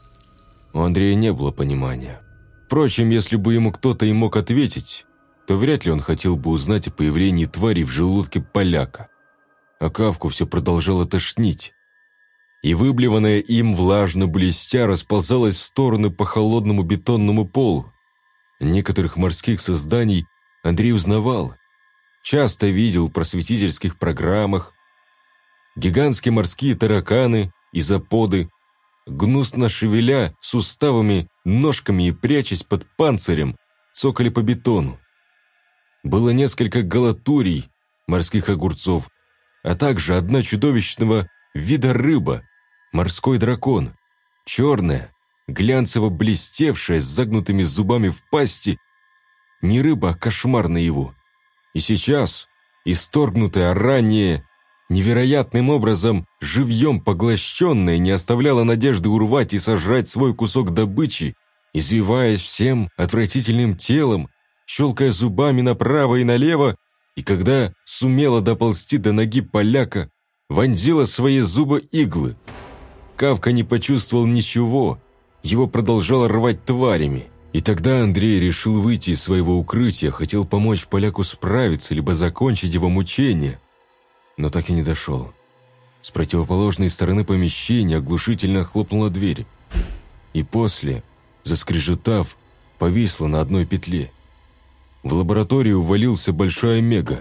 Speaker 1: У Андрея не было понимания. Впрочем, если бы ему кто-то и мог ответить, то вряд ли он хотел бы узнать о появлении твари в желудке поляка. А Кавку все продолжало тошнить. И выблеванное им влажно блестя расползалось в стороны по холодному бетонному полу. Некоторых морских созданий Андрей узнавал. Часто видел в просветительских программах. Гигантские морские тараканы, изоподы, гнусно шевеля суставами, ножками и прячась под панцирем, цокали по бетону. Было несколько галатурий, морских огурцов, а также одна чудовищного вида рыба, морской дракон, черная, глянцево-блестевшая, с загнутыми зубами в пасти, не рыба, а кошмар наяву. И сейчас, исторгнутая ранее, невероятным образом живьем поглощенная, не оставляла надежды урвать и сожрать свой кусок добычи, извиваясь всем отвратительным телом, щелкая зубами направо и налево, и когда сумела доползти до ноги поляка, вонзила свои зубы иглы. Кавка не почувствовал ничего, его продолжало рвать тварями. И тогда Андрей решил выйти из своего укрытия, хотел помочь поляку справиться, либо закончить его мучение, но так и не дошел. С противоположной стороны помещения оглушительно хлопнула дверь, и после, заскрежетав, повисла на одной петле. В лабораторию ввалился большой Омега.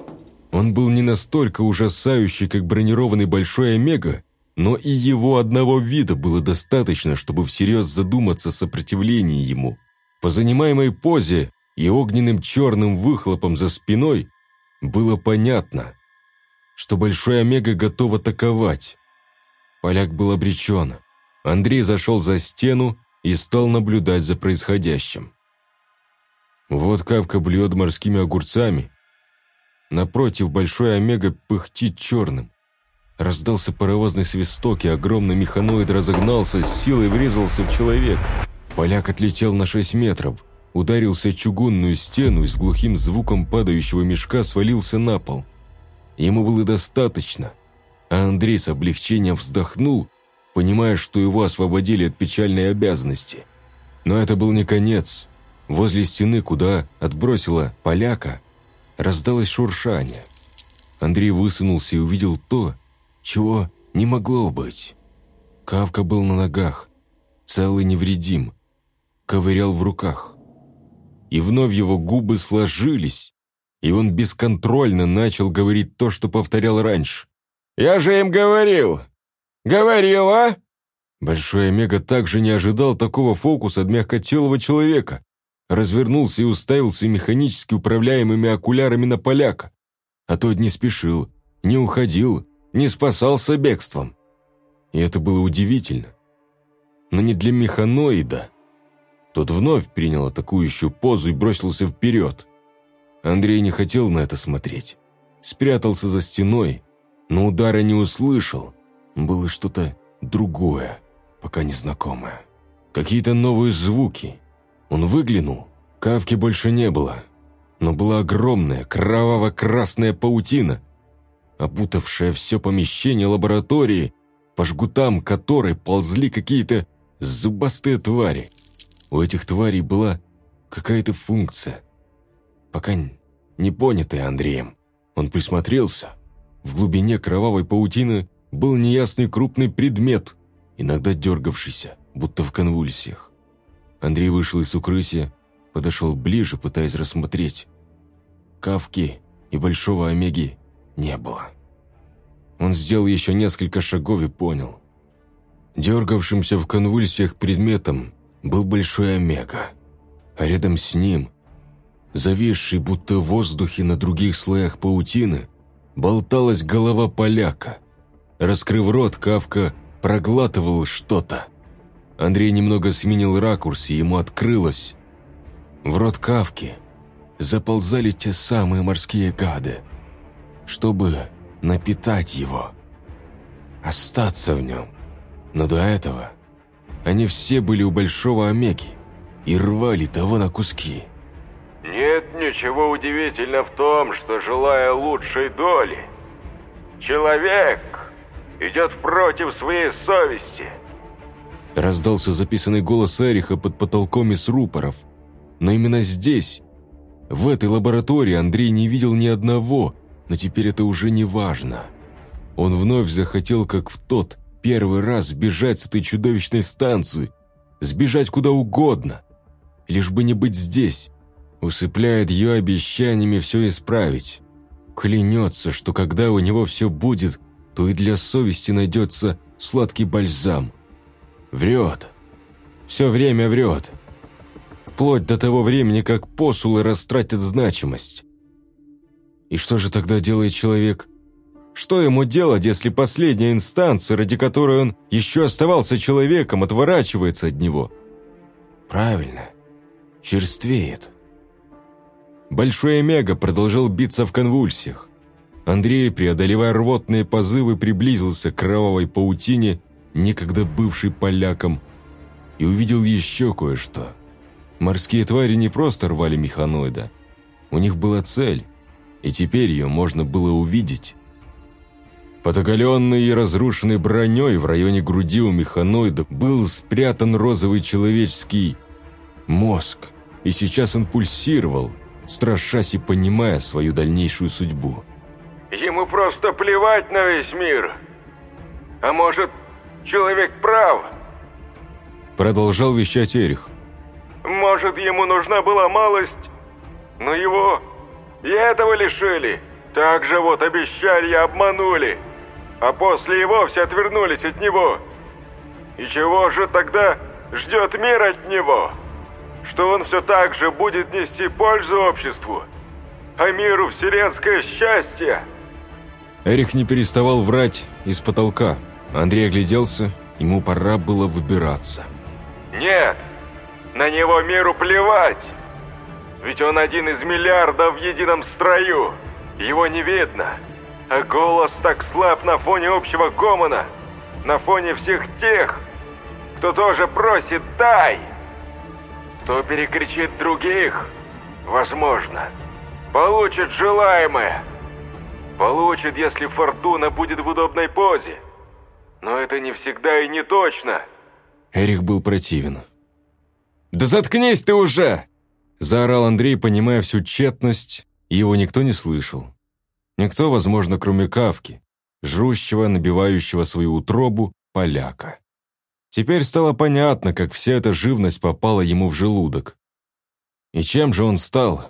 Speaker 1: Он был не настолько ужасающий, как бронированный большой Омега, но и его одного вида было достаточно, чтобы всерьез задуматься о сопротивлении ему. По занимаемой позе и огненным черным выхлопом за спиной было понятно, что большой Омега готов атаковать. Поляк был обречен. Андрей зашел за стену и стал наблюдать за происходящим. Вот Кавка блюет морскими огурцами. Напротив большой Омега пыхтит черным. Раздался паровозный свисток, и огромный механоид разогнался, с силой врезался в человека. Поляк отлетел на 6 метров, ударился о чугунную стену и с глухим звуком падающего мешка свалился на пол. Ему было достаточно, а Андрей с облегчением вздохнул, понимая, что его освободили от печальной обязанности. Но это был не конец. Возле стены, куда отбросило поляка, раздалось шуршание. Андрей высунулся и увидел то, чего не могло быть. Кавка был на ногах, целый невредим, ковырял в руках. И вновь его губы сложились, и он бесконтрольно начал говорить то, что повторял раньше. «Я же им говорил! Говорил, а?» Большой Омега также не ожидал такого фокуса от мягкотелого человека. Развернулся и уставился механически управляемыми окулярами на поляка. А тот не спешил, не уходил, не спасался бегством. И это было удивительно. Но не для механоида. Тот вновь принял атакующую позу и бросился вперед. Андрей не хотел на это смотреть. Спрятался за стеной, но удара не услышал. Было что-то другое, пока незнакомое. Какие-то новые звуки. Он выглянул. Кавки больше не было. Но была огромная кроваво-красная паутина, опутавшая все помещение лаборатории, по жгутам которой ползли какие-то зубастые твари. У этих тварей была какая-то функция, пока не понятая Андреем. Он присмотрелся. В глубине кровавой паутины был неясный крупный предмет, иногда дергавшийся, будто в конвульсиях. Андрей вышел из укрытия, подошел ближе, пытаясь рассмотреть. Кавки и большого Омеги не было. Он сделал еще несколько шагов и понял. Дергавшимся в конвульсиях предметом был большой Омега, а рядом с ним, зависший будто в воздухе на других слоях паутины, болталась голова поляка. Раскрыв рот, Кавка проглатывал что-то. Андрей немного сменил ракурс, и ему открылось. В рот Кавки заползали те самые морские гады, чтобы напитать его, остаться в нем. Но до этого они все были у большого Омеги. и рвали того на куски.
Speaker 2: Нет ничего удивительного в том, что, желая лучшей доли, человек идет против своей совести.
Speaker 1: Раздался записанный голос Эриха под потолком из рупоров. Но именно здесь, в этой лаборатории, Андрей не видел ни одного, но теперь это уже не важно. Он вновь захотел, как в тот первый раз, сбежать с этой чудовищной станции, сбежать куда угодно, лишь бы не быть здесь. Усыпляет ее обещаниями все исправить. Клянется, что когда у него все будет, то и для совести найдется сладкий бальзам. Врет. Все время врет. Вплоть до того времени, как посулы растратят значимость. И что же тогда делает человек? Что ему делать, если последняя инстанция, ради которой он еще оставался человеком, отворачивается от него? Правильно. Черствеет. Большой Омега продолжал биться в конвульсиях. Андрей, преодолевая рвотные позывы, приблизился к кровавой паутине, некогда бывшей поляком, и увидел еще кое-что. Морские твари не просто рвали механоида. У них была цель, и теперь ее можно было увидеть. Под оголенной и разрушенной броней в районе груди у механоида был спрятан розовый человеческий мозг, и сейчас он пульсировал, страшась и понимая свою дальнейшую судьбу.
Speaker 2: Ему просто плевать на весь мир. А может, человек прав?
Speaker 1: Продолжал вещать Эрих.
Speaker 2: Может, ему нужна была малость, но его и этого лишили. Так же вот обещали и обманули, а после и вовсе отвернулись от него. И чего же тогда ждет мир от него? Что он все так же будет нести пользу обществу, а миру вселенское счастье?
Speaker 1: Эрих не переставал врать из потолка. Андрей огляделся, ему пора было выбираться.
Speaker 2: Нет, на него миру плевать. Ведь он один из миллиардов в едином строю. Его не видно. А голос так слаб на фоне общего гомона. На фоне всех тех, кто тоже просит «дай». Кто перекричит других, возможно, получит желаемое. Получит, если фортуна будет в удобной позе. Но это не всегда и не точно.
Speaker 1: Эрих был противен. «Да заткнись ты уже!» – заорал Андрей, понимая всю тщетность, и его никто не слышал. Никто, возможно, кроме Кавки, жрущего, набивающего свою утробу поляка. Теперь стало понятно, как вся эта живность попала ему в желудок. И чем же он стал?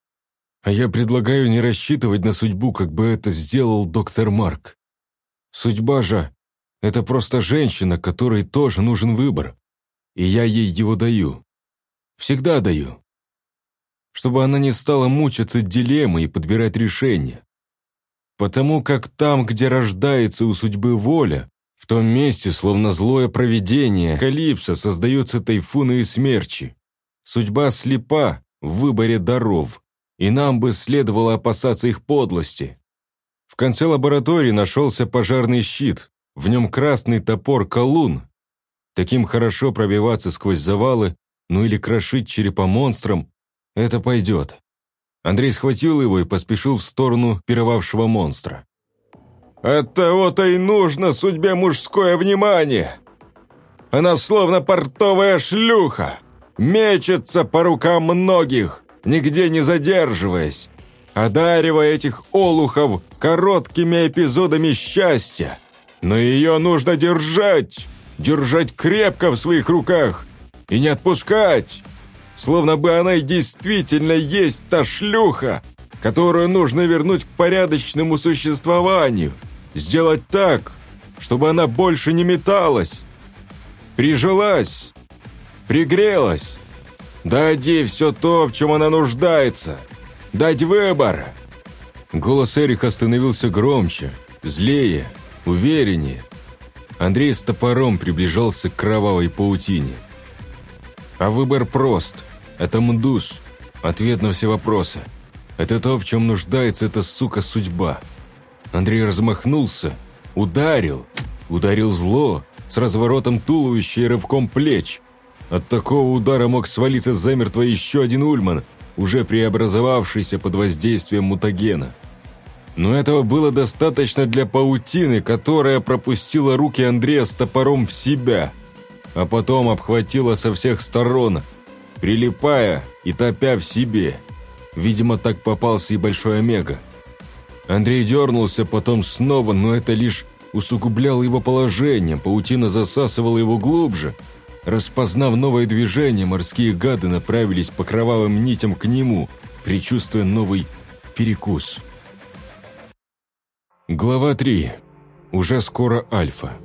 Speaker 1: А я предлагаю не рассчитывать на судьбу, как бы это сделал доктор Марк. Судьба же – это просто женщина, которой тоже нужен выбор. И я ей его даю. Всегда даю. Чтобы она не стала мучиться дилеммой и подбирать решения. Потому как там, где рождается у судьбы воля, в том месте, словно злое провидение, Калипсо создаются тайфуны и смерчи. Судьба слепа в выборе даров, и нам бы следовало опасаться их подлости. В конце лаборатории нашелся пожарный щит, в нем красный топор-колун. Таким хорошо пробиваться сквозь завалы, ну или крошить черепа монстрам, это пойдет. Андрей схватил его и поспешил в сторону пировавшего монстра. Оттого-то и нужно судьбе мужское внимание. Она словно портовая шлюха, мечется по рукам многих, нигде не задерживаясь, одаривая этих олухов короткими эпизодами счастья. Но ее нужно держать крепко в своих руках и не отпускать, словно бы она и действительно есть та шлюха, которую нужно вернуть к порядочному существованию. Сделать так, чтобы она больше не металась, прижилась, пригрелась. Дать ей все то, в чем она нуждается. Дать выбор. Голос Эриха становился громче, злее, увереннее. Андрей с топором приближался к кровавой паутине. А выбор прост. Это Мдус. Ответ на все вопросы. Это то, в чем нуждается эта сука судьба. Андрей размахнулся, ударил зло, с разворотом туловища и рывком плеч. От такого удара мог свалиться замертво еще один ульман, уже преобразовавшийся под воздействием мутагена. Но этого было достаточно для паутины, которая пропустила руки Андрея с топором в себя, а потом обхватила со всех сторон, прилипая и топя в себе. Видимо, так попался и Большой Омега. Андрей дернулся потом снова, но это лишь усугубляло его положение, паутина засасывала его глубже. Распознав новое движение, морские гады направились по кровавым нитям к нему, предчувствуя новый перекус. Глава 3. Уже скоро Альфа.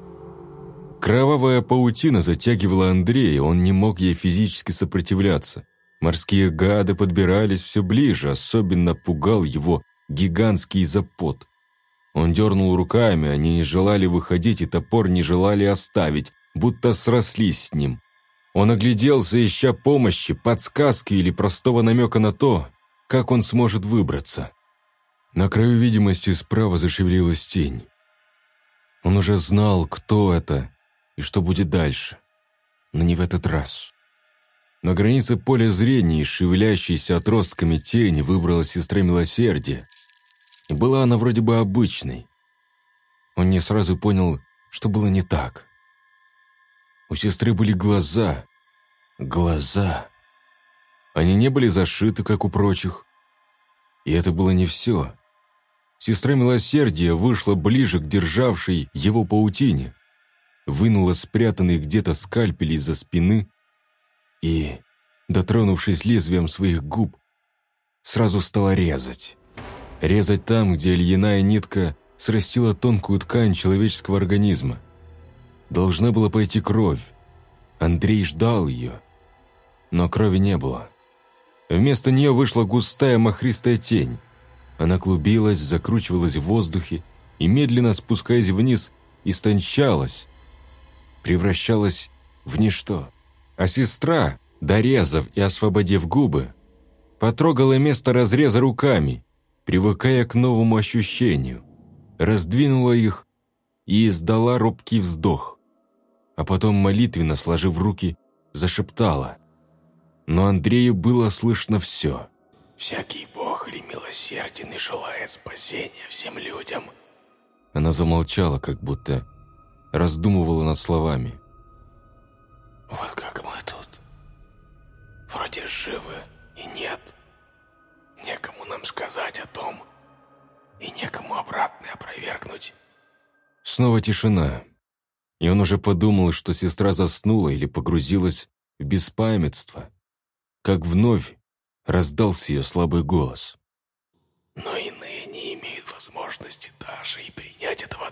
Speaker 1: Кровавая паутина затягивала Андрея, он не мог ей физически сопротивляться. Морские гады подбирались все ближе, особенно пугал его гигантский запот. Он дернул руками, они не желали выходить, и топор не желали оставить, будто срослись с ним. Он огляделся, ища помощи, подсказки или простого намека на то, как он сможет выбраться. На краю видимости справа зашевелилась тень. Он уже знал, кто это и что будет дальше, но не в этот раз. На границе поля зрения, шевелящейся отростками тени, выбралась сестра Милосердия. И была она вроде бы обычной. Он не сразу понял, что было не так. У сестры были глаза. Глаза. Они не были зашиты, как у прочих. И это было не все. Сестра Милосердия вышла ближе к державшей его паутине, вынула спрятанный где-то скальпель из-за спины и, дотронувшись лезвием своих губ, сразу стала резать. Резать там, где льняная нитка срастила тонкую ткань человеческого организма. Должна была пойти кровь. Андрей ждал ее, но крови не было. Вместо нее вышла густая мохристая тень. Она клубилась, закручивалась в воздухе и, медленно спускаясь вниз, истончалась, превращалась в ничто. А сестра, дорезав и освободив губы, потрогала место разреза руками, привыкая к новому ощущению, раздвинула их и издала робкий вздох, а потом, молитвенно сложив руки, зашептала. Но Андрею было слышно все.
Speaker 3: «Всякий бог или милосерден и желает спасения всем людям».
Speaker 1: Она замолчала, как будто раздумывала над словами.
Speaker 3: «Вот как мы тут. Вроде живы и нет. Некому нам сказать о том, и некому обратно опровергнуть».
Speaker 1: Снова тишина, и он уже подумал, что сестра заснула или погрузилась в беспамятство, как вновь раздался ее слабый голос.
Speaker 3: «Но иные не имеют возможности даже и принять этого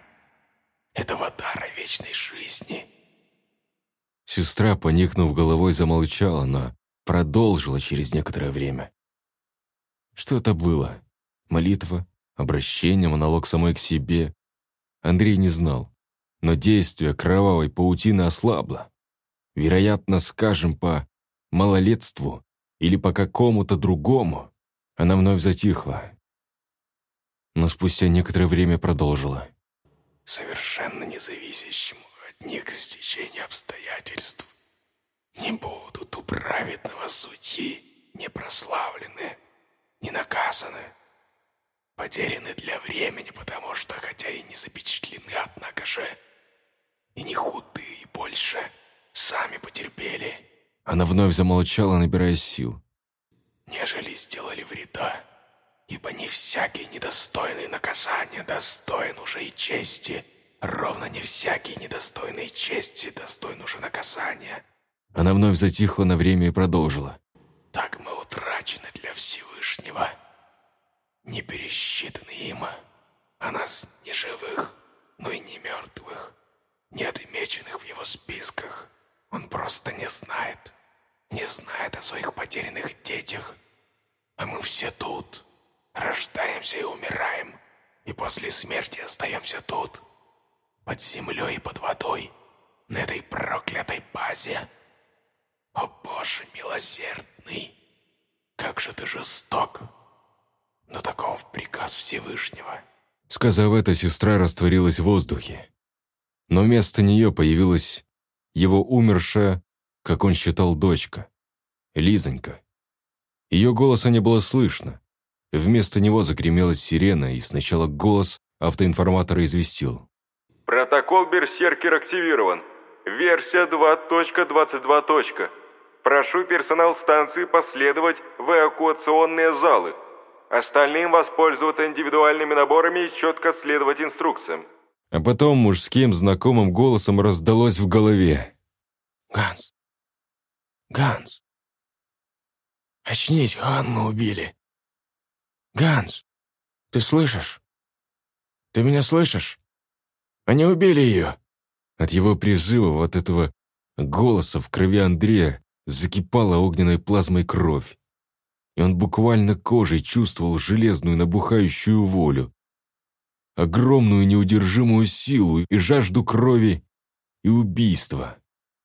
Speaker 3: дара вечной жизни».
Speaker 1: Сестра, поникнув головой, замолчала, но продолжила через некоторое время. Что это было? Молитва, обращение, монолог самой к себе? Андрей не знал, но действие кровавой паутины ослабло. Вероятно, скажем, по малолетству или по какому-то другому. Она вновь затихла, но спустя некоторое время продолжила.
Speaker 3: «Совершенно независящему от них стечения обстоятельств не будут у праведного судьи не прославлены, не наказаны, потеряны для времени, потому что, хотя и не запечатлены, однако же, и не худые больше, сами потерпели».
Speaker 1: Она вновь замолчала, набирая сил.
Speaker 3: «Нежели сделали вреда, ибо не всякий недостойный наказания достоин уже и чести, ровно не всякий недостойный чести достоин уже наказания».
Speaker 1: Она вновь затихла на время и продолжила.
Speaker 3: «Так мы утрачены для Всевышнего, не пересчитаны им, а нас не живых, но и не мертвых, не отмеченных в его списках. Он просто не знает о своих потерянных детях. А мы все тут, рождаемся и умираем, и после смерти остаемся тут, под землей и под водой, на этой проклятой базе. О Боже милосердный, как же ты жесток, но таков приказ Всевышнего».
Speaker 1: Сказав это, сестра растворилась в воздухе. Но вместо нее появилась его умершая, как он считал, дочка, Лизонька. Ее голоса не было слышно. Вместо него загремела сирена, и сначала голос автоинформатора известил.
Speaker 2: Протокол «Берсеркер» активирован. Версия 2.22. Прошу персонал станции последовать в эвакуационные залы. Остальным воспользоваться индивидуальными наборами и четко следовать инструкциям.
Speaker 1: А потом мужским знакомым голосом раздалось в голове.
Speaker 3: «Ганс! Ганс! Очнись, Ганну убили! Ганс, ты слышишь? Ты меня слышишь? Они убили ее!»
Speaker 1: От его призыва, от этого голоса в крови Андрея закипала огненной плазмой кровь. И он буквально кожей чувствовал железную набухающую волю, огромную неудержимую силу и жажду крови и убийства.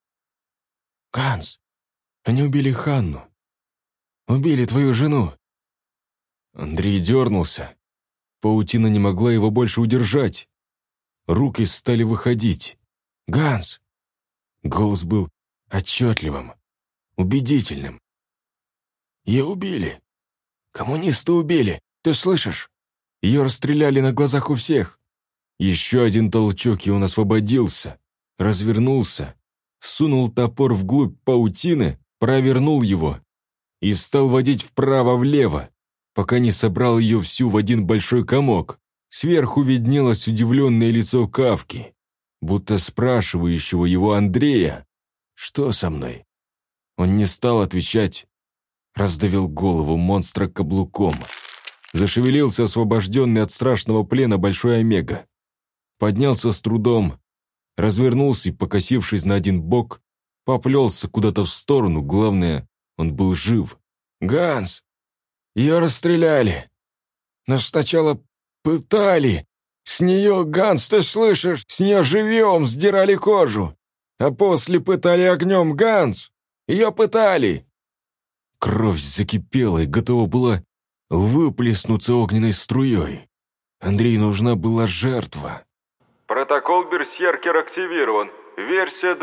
Speaker 3: «Ганс, они убили Ханну. Убили твою жену!»
Speaker 1: Андрей дернулся. Паутина не могла его больше удержать. Руки стали выходить.
Speaker 3: «Ганс!» Голос был отчетливым, убедительным. «Ее убили. Коммунисты убили. Ты слышишь? Ее расстреляли на глазах у всех».
Speaker 1: Еще один толчок, и он освободился, развернулся, сунул топор вглубь паутины, провернул его и стал водить вправо-влево, пока не собрал ее всю в один большой комок. Сверху виднелось удивленное лицо Кавки, будто спрашивающего его Андрея: «Что со мной?» Он не стал отвечать, раздавил голову монстра каблуком. Зашевелился освобожденный от страшного плена Большой Омега. Поднялся с трудом, развернулся и, покосившись на один бок, поплелся куда-то в сторону. Главное, он был жив.
Speaker 3: «Ганс, ее расстреляли. Нас сначала пытали. С нее, Ганс, ты слышишь? С нее живьем сдирали кожу. А после пытали огнем, Ганс. Ее пытали».
Speaker 1: Кровь закипела и готова была выплеснуться огненной струей. Андрею нужна была жертва.
Speaker 2: Протокол «Берсеркер» активирован. Версия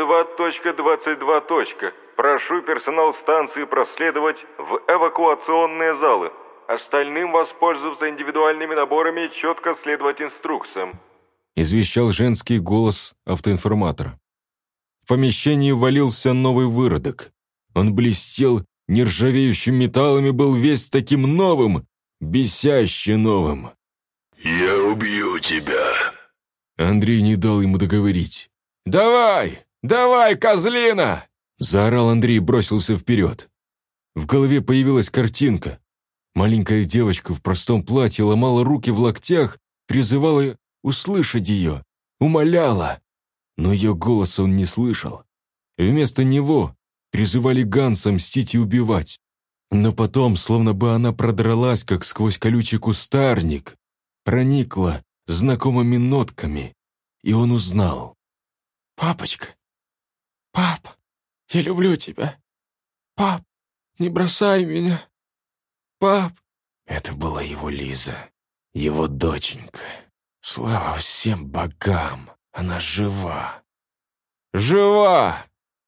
Speaker 2: 2.22. Прошу персонал станции проследовать в эвакуационные залы. Остальным воспользоваться индивидуальными наборами и четко следовать инструкциям.
Speaker 1: Извещал женский голос автоинформатора. В помещении валился новый выродок. Он блестел нержавеющим металлами, был весь таким новым, бесяще новым.
Speaker 3: «Я убью тебя!»
Speaker 1: Андрей не дал ему договорить.
Speaker 3: «Давай! Давай, козлина!»
Speaker 1: Заорал Андрей и бросился вперед. В голове появилась картинка. Маленькая девочка в простом платье ломала руки в локтях, призывала услышать ее, умоляла. Но ее голоса он не слышал. Вместо него призывали Ганса мстить и убивать. Но потом, словно бы она продралась, как сквозь колючий кустарник, проникла знакомыми нотками, и он узнал.
Speaker 3: «Папочка! Пап, я люблю тебя! Пап, не бросай меня! Пап!» Это была его Лиза, его доченька. Слава всем богам, она жива! Жива!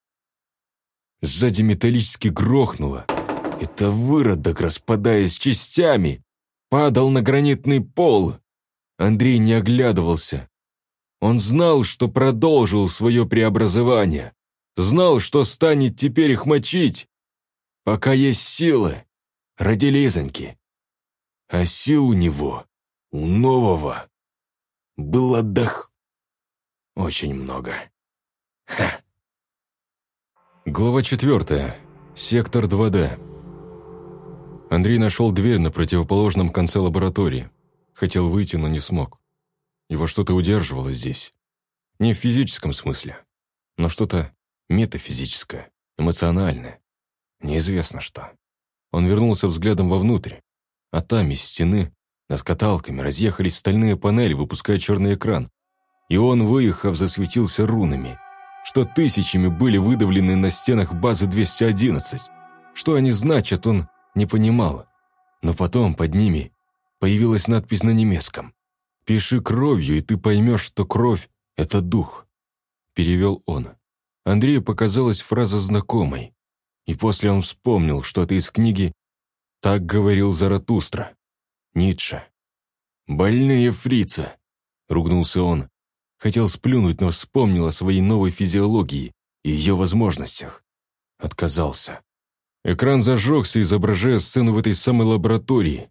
Speaker 1: Сзади металлически грохнуло. Это выродок, распадаясь частями, падал на гранитный пол. Андрей не оглядывался. Он знал, что продолжил свое преобразование. Знал, что станет теперь их мочить, пока есть силы, ради Лизоньки. А сил у него, у нового, было очень много. Ха! Глава 4. Сектор 2D. Андрей нашел дверь на противоположном конце лаборатории. Хотел выйти, но не смог. Его что-то удерживало здесь. Не в физическом смысле, но что-то метафизическое, эмоциональное. Неизвестно что. Он вернулся взглядом вовнутрь, а там из стены над каталками разъехались стальные панели, выпуская черный экран. И он, выехав, засветился рунами, что тысячами были выдавлены на стенах базы 211. Что они значат, он не понимал. Но потом под ними появилась надпись на немецком. «Пиши кровью, и ты поймешь, что кровь — это дух», — перевел он. Андрею показалась фраза знакомой. И после он вспомнил, что это из книги «Так говорил Заратустра» Ницше. «Больные фрицы!» — ругнулся он. Хотел сплюнуть, но вспомнил о своей новой физиологии и ее возможностях. Отказался. Экран зажегся, изображая сцену в этой самой лаборатории.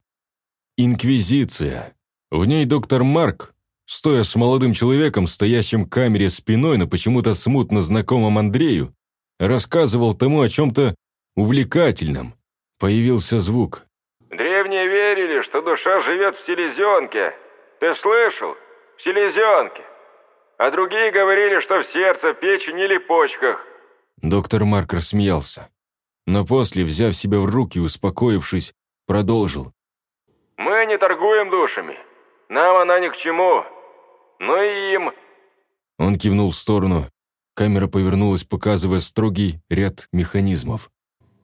Speaker 1: Инквизиция. В ней доктор Марк, стоя с молодым человеком, стоящим к камере спиной, но почему-то смутно знакомым Андрею, рассказывал тому о чем-то увлекательном. Появился звук.
Speaker 2: Древние верили, что душа живет в селезенке. Ты слышал? В селезенке. А другие говорили, что в сердце, печени или почках.
Speaker 1: Доктор Марк рассмеялся. Но после, взяв себя в руки и успокоившись, продолжил.
Speaker 2: Мы не торгуем душами. Нам она ни к чему. Но и им.
Speaker 1: Он кивнул в сторону. Камера повернулась, показывая строгий ряд механизмов.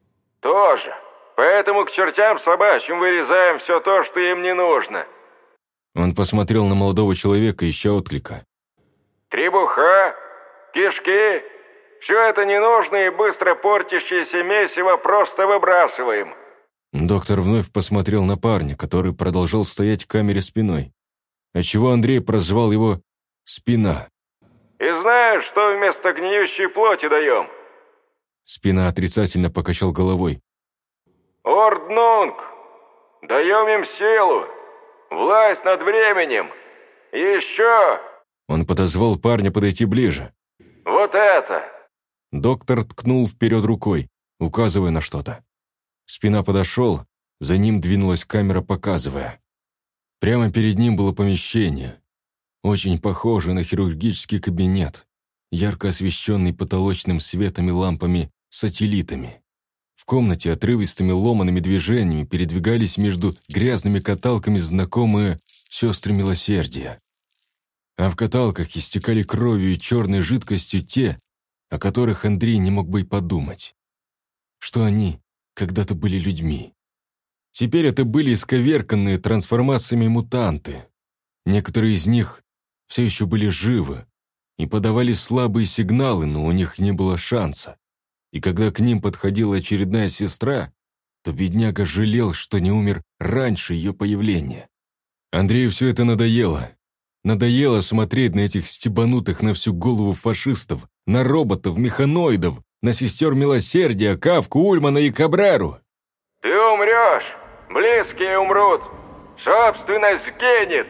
Speaker 2: Тоже. Поэтому к чертям собачьим вырезаем все то, что им не нужно.
Speaker 1: Он посмотрел на молодого человека, ища отклика.
Speaker 2: Требуха, кишки, все это ненужное и быстро портящееся месиво просто выбрасываем.
Speaker 1: Доктор вновь посмотрел на парня, который продолжал стоять к камере спиной, отчего Андрей прозвал его «Спина».
Speaker 2: И знаешь, что вместо гниющей плоти даем?
Speaker 1: Спина отрицательно покачал головой.
Speaker 2: Орднунг. Даем им силу, власть над временем. И еще...
Speaker 1: Он подозвал парня подойти ближе.
Speaker 2: Вот это.
Speaker 1: Доктор ткнул вперед рукой, указывая на что-то. Спина подошел, за ним двинулась камера, показывая. Прямо перед ним было помещение, очень похоже на хирургический кабинет, ярко освещенный потолочным светом и лампами-сателлитами. В комнате отрывистыми ломаными движениями передвигались между грязными каталками знакомые сестры милосердия. А в каталках истекали кровью и черной жидкостью те, о которых Андрей не мог бы и подумать. Что они когда-то были людьми. Теперь это были исковерканные трансформациями мутанты. Некоторые из них все еще были живы и подавали слабые сигналы, но у них не было шанса. И когда к ним подходила очередная сестра, то бедняга жалел, что не умер раньше ее появления. Андрею все это надоело. Надоело смотреть на этих стебанутых на всю голову фашистов, на роботов, механоидов, на сестер милосердия, Кавку, Ульмана и Кабреру.
Speaker 2: Ты умрешь, близкие умрут, собственность сгинет.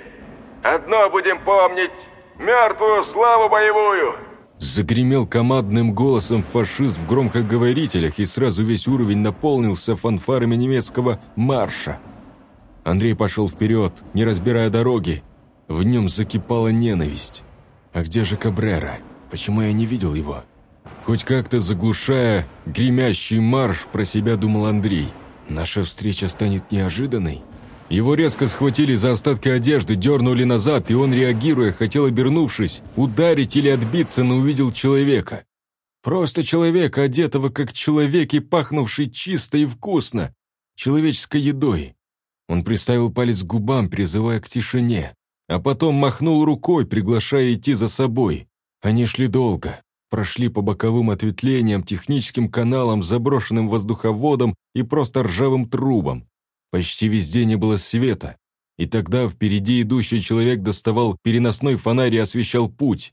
Speaker 2: Одно будем помнить, мертвую славу боевую.
Speaker 1: Загремел командным голосом фашист в громкоговорителях, и сразу весь уровень наполнился фанфарами немецкого марша. Андрей пошел вперед, не разбирая дороги. В нем закипала ненависть. А где же Кабрера? Почему я не видел его? Хоть как-то заглушая гремящий марш, про себя думал Андрей. Наша встреча станет неожиданной. Его резко схватили за остатки одежды, дернули назад, и он, реагируя, хотел, обернувшись, ударить или отбиться, но увидел человека. Просто человека, одетого как человек и пахнувший чисто и вкусно, человеческой едой. Он приставил палец к губам, призывая к тишине, а потом махнул рукой, приглашая идти за собой. Они шли долго, прошли по боковым ответвлениям, техническим каналам, заброшенным воздуховодом и просто ржавым трубам. Почти везде не было света, и тогда впереди идущий человек доставал переносной фонарь и освещал путь.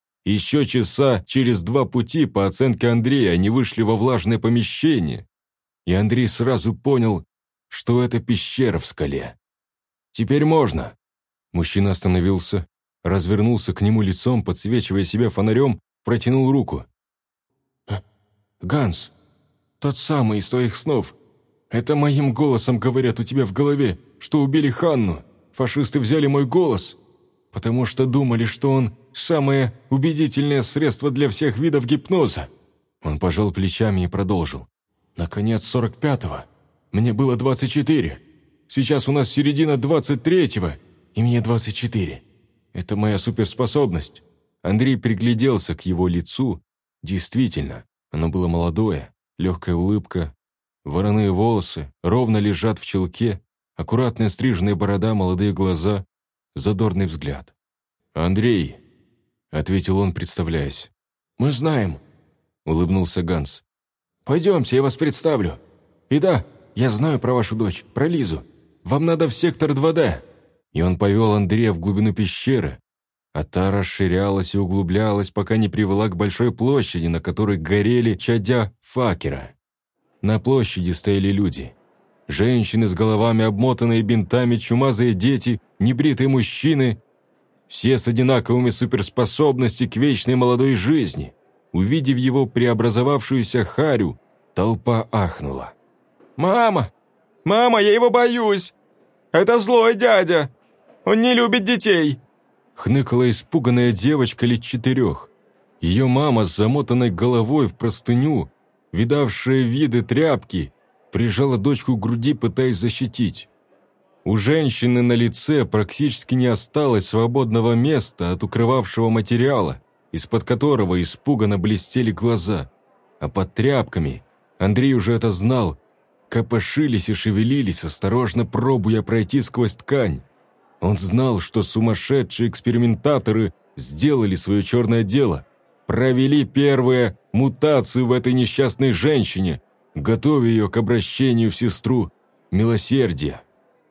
Speaker 1: Еще часа через 2 пути, по оценке Андрея, они вышли во влажное помещение, и Андрей сразу понял, что это пещера в скале. «Теперь можно!» Мужчина остановился, развернулся к нему лицом, подсвечивая себя фонарем, протянул руку. «Ганс, тот самый из твоих снов. Это моим голосом говорят у тебя в голове, что убили Ханну. Фашисты взяли мой голос, потому что думали, что он самое убедительное средство для всех видов гипноза». Он пожал плечами и продолжил. «Наконец 45-го. Мне было 24. Сейчас у нас середина 23-го, и мне 24. Это моя суперспособность». Андрей пригляделся к его лицу. Действительно, оно было молодое, легкая улыбка, вороные волосы ровно лежат в челке, аккуратная стриженная борода, молодые глаза, задорный взгляд. «Андрей», — ответил он, представляясь. «Мы знаем. — улыбнулся Ганс. «Пойдемте, я вас представлю. И да, я знаю про вашу дочь, про Лизу. Вам надо в сектор 2D». И он повел Андрея в глубину пещеры, а та расширялась и углублялась, пока не привела к большой площади, на которой горели чадя факера. На площади стояли люди. Женщины с головами, обмотанные бинтами, чумазые дети, небритые мужчины. Все с одинаковыми суперспособностями к вечной молодой жизни. Увидев его преобразовавшуюся харю, толпа ахнула.
Speaker 4: «Мама! Мама, я его боюсь! Это злой дядя! Он не любит детей!»
Speaker 1: Хныкала испуганная девочка лет 4. Ее мама с замотанной головой в простыню, видавшая виды тряпки, прижала дочку к груди, пытаясь защитить. У женщины на лице практически не осталось свободного места от укрывавшего материала, из-под которого испуганно блестели глаза. А под тряпками, Андрей уже это знал, копошились и шевелились, осторожно пробуя пройти сквозь ткань. Он знал, что сумасшедшие экспериментаторы сделали свое черное дело, провели первые мутации в этой несчастной женщине, готовя ее к обращению в сестру милосердия.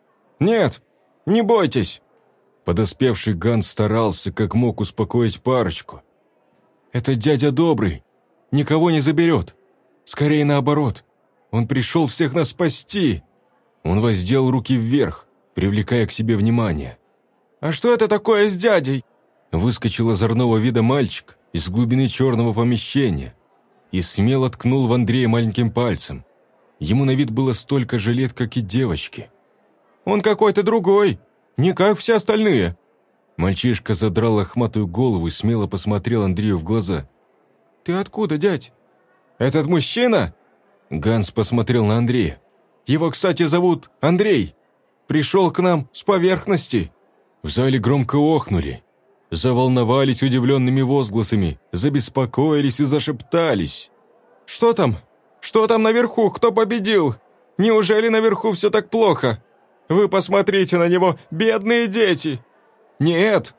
Speaker 4: «Нет, не бойтесь!»
Speaker 1: Подоспевший Ганс старался, как мог, успокоить парочку. «Это дядя добрый, никого не заберет. Скорее наоборот, он пришел всех нас спасти!» Он воздел руки вверх, привлекая к себе внимание.
Speaker 4: «А что это такое с дядей?»
Speaker 1: Выскочил озорного вида мальчик из глубины черного помещения и смело ткнул в Андрея маленьким пальцем. Ему на вид было столько же лет, как и девочке.
Speaker 4: «Он какой-то другой, не как все остальные».
Speaker 1: Мальчишка задрал лохматую голову и смело посмотрел Андрею в глаза.
Speaker 4: «Ты откуда, дядь?» «Этот мужчина?»
Speaker 1: Ганс посмотрел на Андрея.
Speaker 4: «Его, кстати, зовут Андрей. Пришел к нам с поверхности».
Speaker 1: В зале громко охнули, заволновались удивленными возгласами, забеспокоились и зашептались.
Speaker 4: «Что там? Что там наверху? Кто победил? Неужели наверху все так плохо? Вы посмотрите на него, бедные дети!» «Нет!»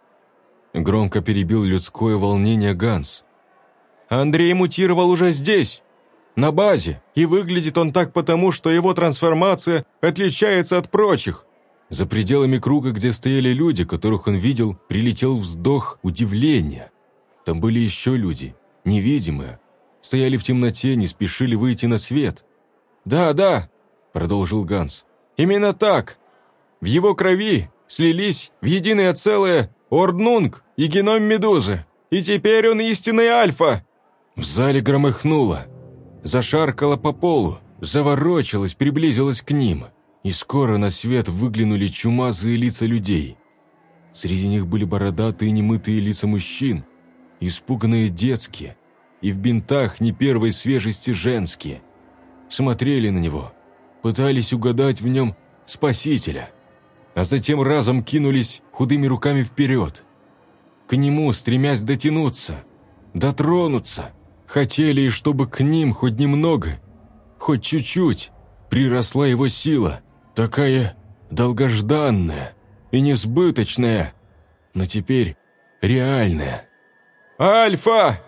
Speaker 1: Громко перебил людское волнение Ганс.
Speaker 4: «Андрей мутировал уже здесь, на базе, и выглядит он так потому, что его трансформация отличается от прочих».
Speaker 1: За пределами круга, где стояли люди, которых он видел, прилетел вздох удивления. Там были еще люди, невидимые, стояли в темноте, не спешили выйти на свет.
Speaker 4: «Да», — продолжил Ганс, — «именно так. В его крови слились в единое целое Орднунг и геном Медузы, и теперь он истинный Альфа».
Speaker 1: В зале громыхнуло, зашаркало по полу, заворочилось, приблизилось к ним. И скоро на свет выглянули чумазые лица людей. Среди них были бородатые немытые лица мужчин, испуганные детские, и в бинтах не первой свежести женские. Смотрели на него, пытались угадать в нем спасителя, а затем разом кинулись худыми руками вперед. К нему, стремясь дотянуться, дотронуться, хотели, и чтобы к ним хоть немного, хоть чуть-чуть приросла его сила, такая долгожданная и несбыточная, но теперь реальная.
Speaker 4: «Альфа!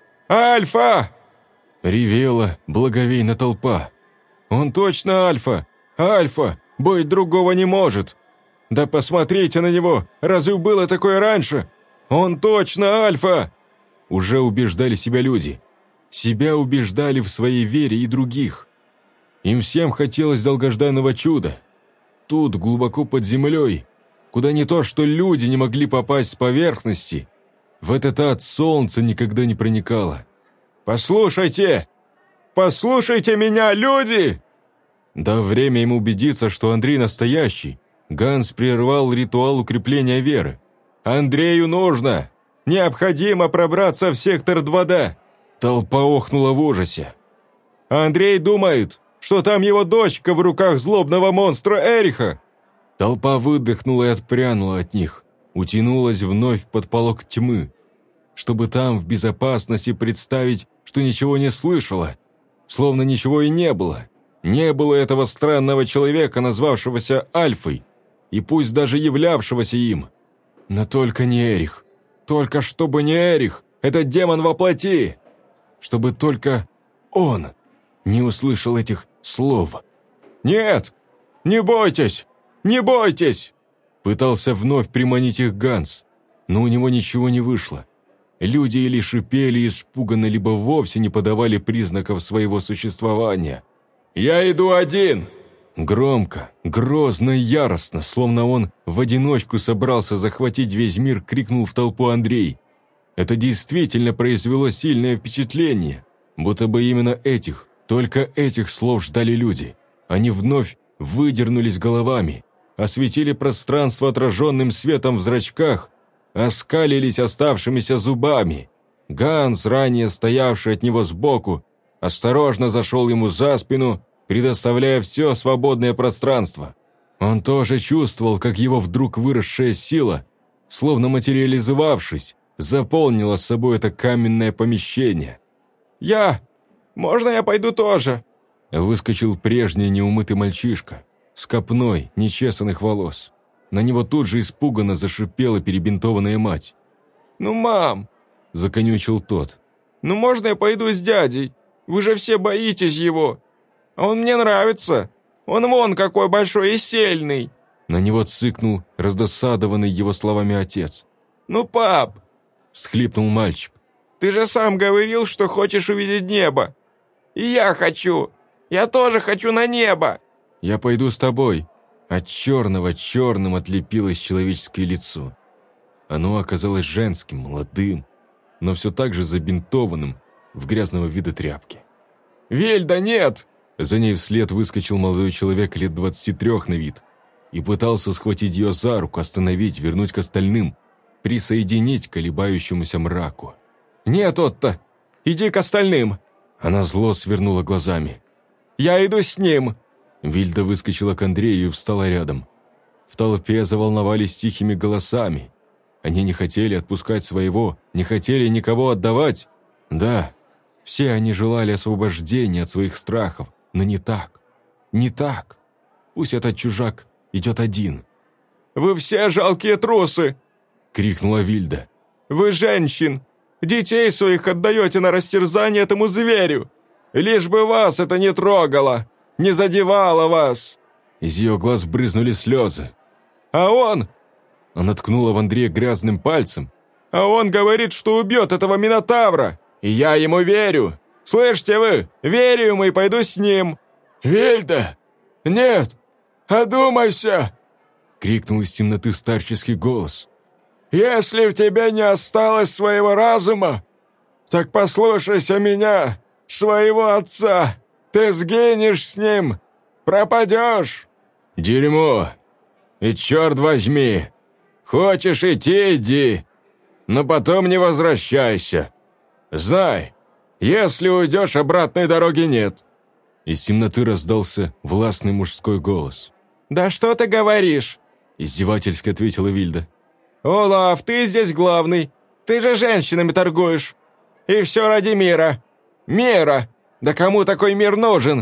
Speaker 4: Альфа!»
Speaker 1: Ревела благоговейно толпа.
Speaker 4: «Он точно Альфа! Альфа! Быть другого не может! Да посмотрите на него! Разве было такое раньше? Он точно Альфа!»
Speaker 1: Уже убеждали себя люди. Себя убеждали в своей вере и других. Им всем хотелось долгожданного чуда. Тут, глубоко под землей, куда не то что люди не могли попасть с поверхности, в этот ад солнце никогда не проникало.
Speaker 4: «Послушайте! Послушайте меня, люди!»
Speaker 1: Дав время ему убедиться, что Андрей настоящий, Ганс прервал ритуал укрепления веры.
Speaker 4: «Андрею нужно! Необходимо пробраться в сектор 2D!»
Speaker 1: Толпа охнула в ужасе.
Speaker 4: «Андрей думает, что там его дочка в руках злобного монстра Эриха!»
Speaker 1: Толпа выдохнула и отпрянула от них, утянулась вновь под полог тьмы, чтобы там в безопасности представить, что ничего не слышала, словно ничего и не было. Не было этого странного человека, назвавшегося Альфой, и пусть даже являвшегося им. Но только не Эрих. Только чтобы не Эрих, этот демон во плоти.
Speaker 4: чтобы только он не услышал этих слов. «Нет! Не бойтесь! Не бойтесь!» Пытался вновь приманить их Ганс, но у него ничего не вышло. Люди или шипели испуганно, либо вовсе не подавали признаков своего существования. «Я иду один!» Громко, грозно и яростно, словно он в одиночку собрался захватить весь мир, крикнул в толпу Андрей. Это действительно произвело сильное впечатление, будто бы именно этих, только этих слов ждали люди. Они вновь выдернулись головами, осветили пространство отраженным светом в зрачках, оскалились оставшимися зубами. Ганс, ранее стоявший от него сбоку, осторожно зашел ему за спину, предоставляя все свободное пространство. Он тоже чувствовал, как его вдруг выросшая сила, словно материализовавшись, заполнила собой это каменное помещение. Можно я пойду тоже?» Выскочил прежний неумытый мальчишка с копной нечесанных волос. На него тут же испуганно зашипела перебинтованная мать. «Ну, мам!» – законючил тот. «Ну, можно я пойду с дядей? Вы же все боитесь его. А он мне нравится. Он вон какой большой и сильный!» На него цыкнул раздосадованный его словами отец. «Ну, пап!» – всхлипнул мальчик. «Ты же сам говорил, что хочешь увидеть небо!» «И я хочу! Я тоже хочу на небо!» «Я пойду с тобой!» От черного черным отлепилось человеческое лицо. Оно оказалось женским, молодым, но все так же забинтованным в грязного вида тряпки. «Вильда, нет!» За ней вслед выскочил молодой человек лет 23 на вид и пытался схватить ее за руку, остановить, вернуть к остальным, присоединить к колебающемуся мраку. «Нет, Отто, иди к остальным!» Она зло свернула глазами. «Я иду с ним!» Вильда выскочила к Андрею и встала рядом. В толпе заволновались тихими голосами. Они не хотели отпускать своего, не хотели никого отдавать. Да, все они желали освобождения от своих страхов, но не так. Не так. Пусть этот чужак идет один. «Вы все жалкие трусы!» — крикнула Вильда. «Вы женщин! Детей своих отдаете на растерзание этому зверю! Лишь бы вас это не трогало, не задевало вас!» Из ее глаз брызнули слезы. «А он...» Она ткнула в Андрея грязным пальцем. «А он говорит, что убьет этого Минотавра! И я ему верю! Слышите вы? Верю ему и пойду с ним!» «Вильда! Нет! Одумайся!» — крикнул из темноты старческий голос. «Если в тебе не осталось своего разума, так послушайся меня, своего отца. Ты сгинешь с ним, пропадешь!» «Дерьмо! И черт возьми! Хочешь идти, иди, но потом не возвращайся. Знай, если уйдешь, обратной дороги нет!» Из темноты раздался властный мужской голос. «Да что ты говоришь?» – издевательски ответила Вильда. «Олаф, ты здесь главный. Ты же женщинами торгуешь. И все ради мира. Мира! Да кому такой мир нужен?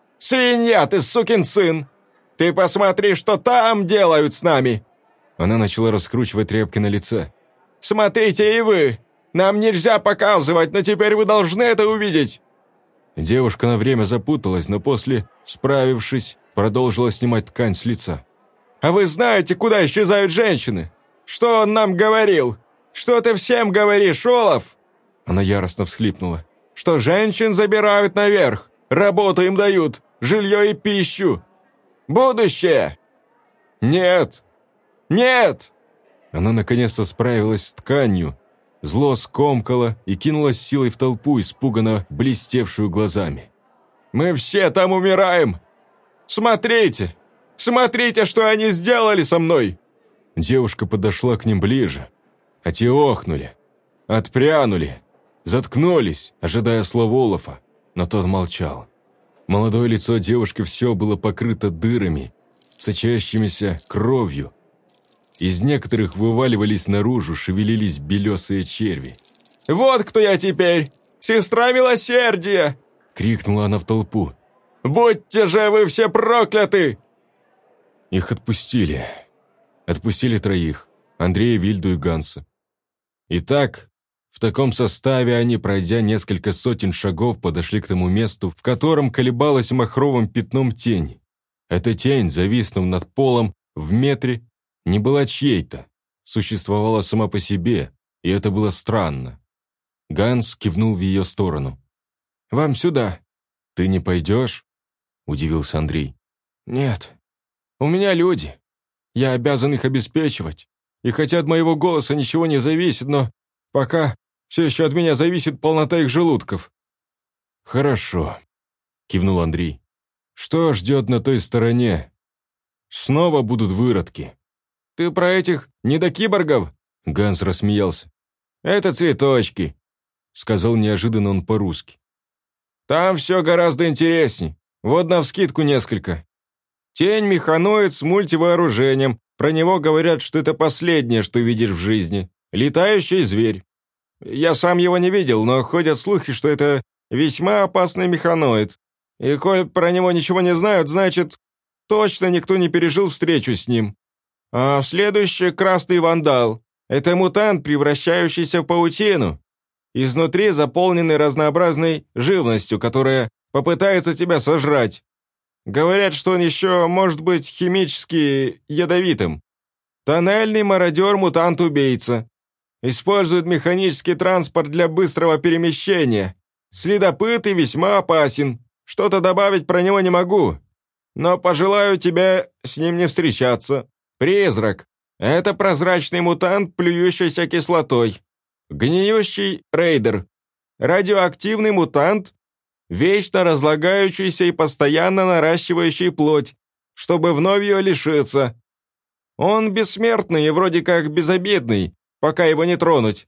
Speaker 4: Свинья ты, сукин сын! Ты посмотри, что там делают с нами!» Она начала раскручивать тряпки на лице. «Смотрите и вы! Нам нельзя показывать, но теперь вы должны это увидеть!» Девушка на время запуталась, но после, справившись, продолжила снимать ткань с лица. «А вы знаете, куда исчезают женщины? Что он нам говорил? Что ты всем говоришь, Олаф?» Она яростно всхлипнула. «Что женщин забирают наверх, работу им дают, жилье и пищу. Будущее! Нет! Нет!» Она наконец-то справилась с тканью, зло скомкала и кинулась силой в толпу, испуганно блестевшую глазами. «Мы все там умираем! Смотрите! Смотрите, что они сделали со мной!» Девушка подошла к ним ближе, а те охнули, отпрянули, заткнулись, ожидая слова Олафа, но тот молчал. Молодое лицо девушки все было покрыто дырами, сочащимися кровью. Из некоторых вываливались наружу, шевелились белесые черви. «Вот кто я теперь! Сестра милосердия!» — крикнула она в толпу. «Будьте же вы все прокляты!» Их отпустили. Отпустили троих: Андрея, Вильду и Ганса. И так, В таком составе они, пройдя несколько сотен шагов, подошли к тому месту, в котором колебалась махровым пятном тень. Эта тень, зависнув над полом в метре, не была чьей-то, существовала сама по себе, и это было странно. Ганс кивнул в ее сторону. «Вам сюда». «Ты не пойдешь?» – удивился Андрей. «Нет. У меня люди. Я обязан их обеспечивать. И хотя от моего голоса ничего не зависит, но пока все еще от меня зависит полнота их желудков». «Хорошо», – кивнул Андрей. «Что ждет на той стороне? Снова будут выродки». «Ты про этих недокиборгов?» – Ганс рассмеялся. «Это цветочки», – сказал неожиданно он по-русски. «Там все гораздо интересней. Вот навскидку несколько. Тень-механоид с мультивооружением. Про него говорят, что это последнее, что видишь в жизни. Летающий зверь. Я сам его не видел, но ходят слухи, что это весьма опасный механоид. И коль про него ничего не знают, значит, точно никто не пережил встречу с ним. А следующий — красный вандал. Это мутант, превращающийся в паутину. Изнутри заполненный разнообразной живностью, которая попытается тебя сожрать. Говорят, что он еще может быть химически ядовитым. Тоннельный мародер-мутант-убийца. Использует механический транспорт для быстрого перемещения. Следопыт и весьма опасен. Что-то добавить про него не могу. Но пожелаю тебе с ним не встречаться. Призрак. Это прозрачный мутант, плюющийся кислотой. Гниющий рейдер. Радиоактивный мутант, вечно разлагающийся и постоянно наращивающий плоть, чтобы вновь ее лишиться. Он бессмертный и вроде как безобидный, пока его не тронуть.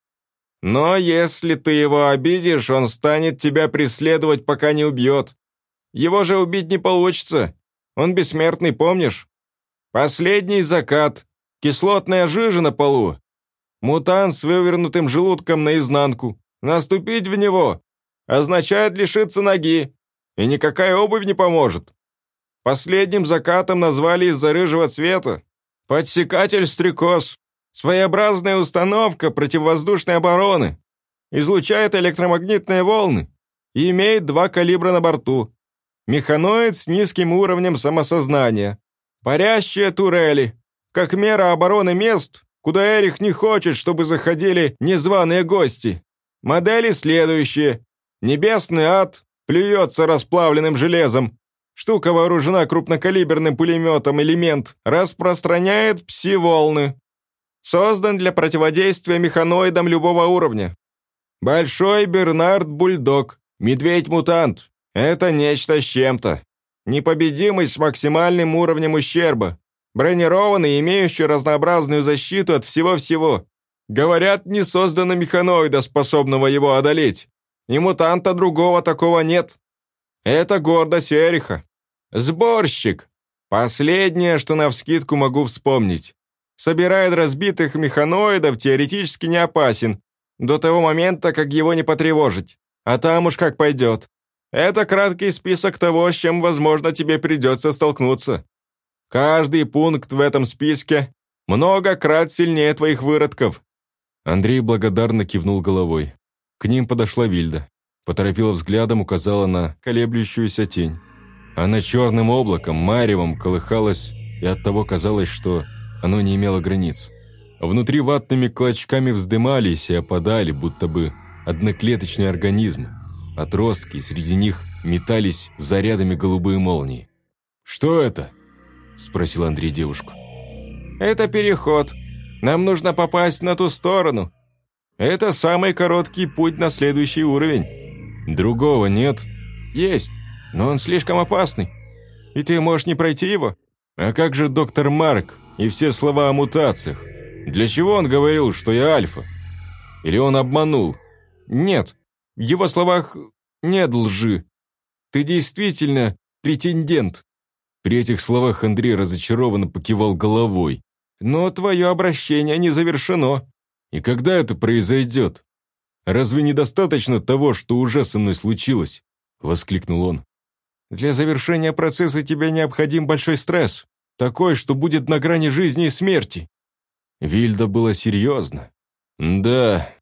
Speaker 4: Но если ты его обидишь, он станет тебя преследовать, пока не убьет. Его же убить не получится. Он бессмертный, помнишь? Последний закат. Кислотная жижа на полу. Мутант с вывернутым желудком наизнанку. Наступить в него означает лишиться ноги, и никакая обувь не поможет. Последним закатом назвали из-за рыжего цвета. Подсекатель-стрекоз. Своеобразная установка противовоздушной обороны. Излучает электромагнитные волны и имеет 2 калибра на борту. Механоид с низким уровнем самосознания. Парящие турели. Как мера обороны мест, куда Эрих не хочет, чтобы заходили незваные гости. Модели следующие. Небесный ад плюется расплавленным железом. Штука вооружена крупнокалиберным пулеметом «Элемент». Распространяет пси-волны. Создан для противодействия механоидам любого уровня. Большой Бернард-бульдог. Медведь-мутант. Это нечто с чем-то. Непобедимый с максимальным уровнем ущерба. Бронированный, имеющий разнообразную защиту от всего-всего. Говорят, не создано механоида, способного его одолеть. И мутанта другого такого нет. Это гордость Эриха. Сборщик. Последнее, что навскидку могу вспомнить. Собирает разбитых механоидов, теоретически не опасен. До того момента, как его не потревожить. А там уж как пойдет. Это краткий список того, с чем, возможно, тебе придется столкнуться. Каждый пункт в этом списке много крат сильнее твоих выродков».
Speaker 1: Андрей благодарно кивнул головой. К ним подошла Вильда. Поторопила взглядом, указала на колеблющуюся тень. Она черным облаком, маревом колыхалась, и оттого казалось, что оно не имело границ. Внутри ватными клочками вздымались и опадали, будто бы одноклеточные организмы. Отростки, среди них метались зарядами голубые молнии. «Что это?» – спросил Андрей девушку.
Speaker 4: «Это переход. Нам нужно попасть на ту сторону. Это самый короткий путь на следующий уровень».
Speaker 1: «Другого нет?»
Speaker 4: «Есть, но он слишком опасный. И ты можешь не пройти его».
Speaker 1: «А как же доктор Марк и все слова о мутациях? Для чего он говорил, что я альфа? Или он обманул?»
Speaker 4: «Нет, в его словах нет лжи. Ты действительно претендент».
Speaker 1: При этих словах Андрей разочарованно покивал головой.
Speaker 4: «Но твое обращение не завершено».
Speaker 1: «И когда это произойдет? Разве недостаточно того, что уже со мной случилось?» – воскликнул он.
Speaker 4: «Для завершения процесса тебе необходим большой стресс. Такой, что будет на грани жизни и смерти».
Speaker 1: Вильда была серьезна. «Да,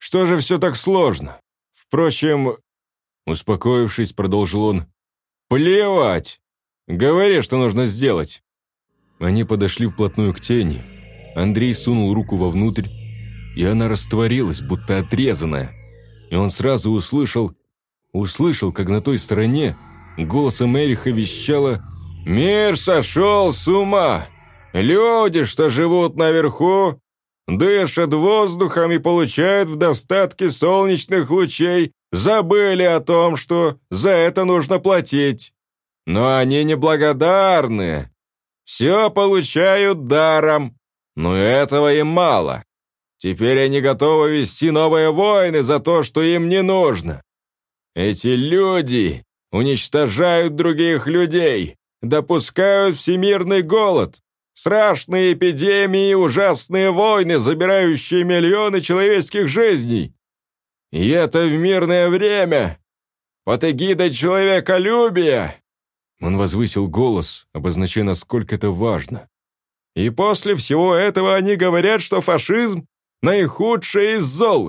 Speaker 4: Что же все так сложно? Впрочем, успокоившись, продолжил он, плевать! Говори, что нужно сделать. Они подошли вплотную к тени. Андрей сунул руку вовнутрь, и она растворилась, будто отрезанная. И он сразу услышал, как на той стороне голосом Эриха вещало: «Мир сошел с ума! Люди, что живут наверху, дышат воздухом и получают в достатке солнечных лучей, забыли о том, что за это нужно платить. Но они неблагодарные, все получают даром, но этого им мало. Теперь они готовы вести новые войны за то, что им не нужно. Эти люди уничтожают других людей, допускают всемирный голод, страшные эпидемии и ужасные войны, забирающие миллионы человеческих жизней. И это в мирное время, под эгидой человеколюбия». Он возвысил голос, обозначая, насколько это важно. «И после всего этого они говорят, что фашизм – наихудшее из зол.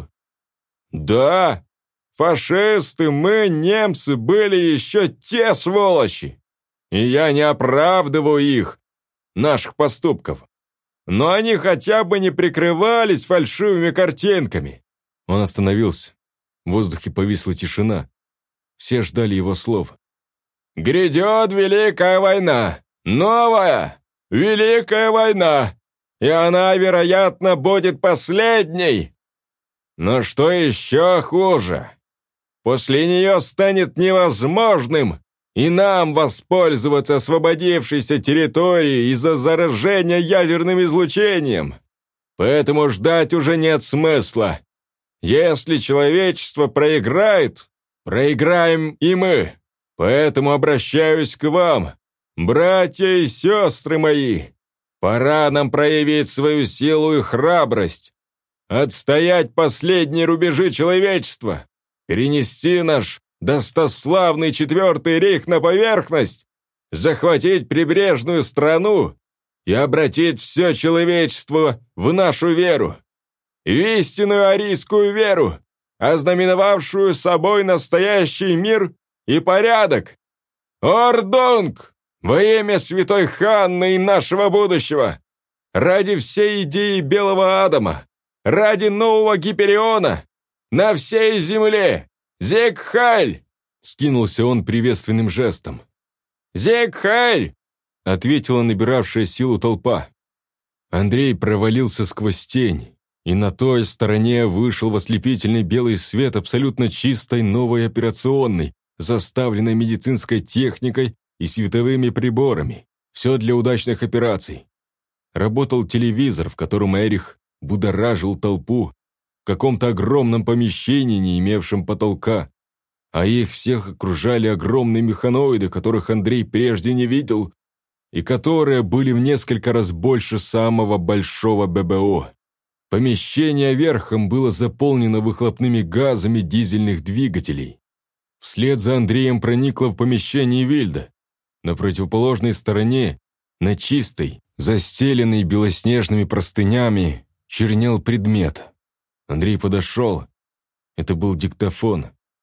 Speaker 4: Да, фашисты, мы, немцы, были еще те сволочи. И я не оправдываю их, наших поступков. Но они хотя бы не прикрывались фальшивыми картинками». Он остановился. В воздухе повисла тишина. Все ждали его слов. «Грядет Великая война! Новая! Великая война! И она, вероятно, будет последней! Но что еще хуже? После нее станет невозможным и нам воспользоваться освободившейся территорией из-за заражения ядерным излучением. Поэтому ждать уже нет смысла. Если человечество проиграет, проиграем и мы. Поэтому обращаюсь к вам, братья и сестры мои. Пора нам проявить свою силу и храбрость, отстоять последние рубежи человечества, перенести наш достославный Четвертый рейх на поверхность, захватить прибрежную страну и обратить все человечество в нашу веру, в истинную арийскую веру, ознаменовавшую собой настоящий мир и порядок. Ордунг! Во имя святой Ханны и нашего будущего! Ради всей идеи Белого Адама! Ради нового Гипериона! На всей земле! Зиг-Хайль!» — вскинулся он приветственным жестом. «Зиг-Хайль!» — ответила набиравшая силу толпа. Андрей провалился сквозь тень, и на той стороне вышел в ослепительный белый свет абсолютно чистой новой операционной, заставленной медицинской техникой и световыми приборами. Все для удачных операций. Работал телевизор, в котором Эрих будоражил толпу в каком-то огромном помещении, не имевшем потолка, а их всех окружали огромные механоиды, которых Андрей прежде не видел, и которые были в несколько раз больше самого большого ББО. Помещение верхом было заполнено выхлопными газами дизельных двигателей. Вслед за Андреем проникла в помещение Вильда. На противоположной стороне, на чистой, застеленной белоснежными простынями, чернел предмет. Андрей подошел. Это был диктофон.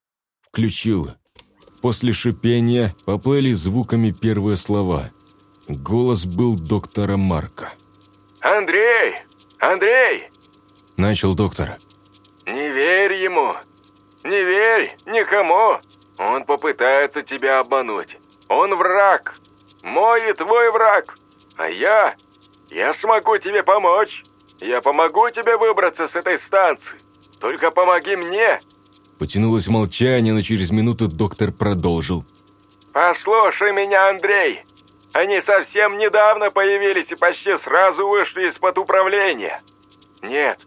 Speaker 4: Включил. После шипения поплыли звуками первые слова. Голос был доктора Марка.
Speaker 2: «Андрей! Андрей!»
Speaker 4: — начал доктор.
Speaker 2: «Не верь ему! Не верь никому! Он попытается тебя обмануть. Он враг! Мой и твой враг! А я смогу тебе помочь! Я помогу тебе выбраться с этой станции! Только помоги мне!»
Speaker 4: Потянулось молчание, но через минуту доктор продолжил.
Speaker 2: «Послушай меня, Андрей! Они совсем недавно появились и почти сразу вышли из-под управления. Нет,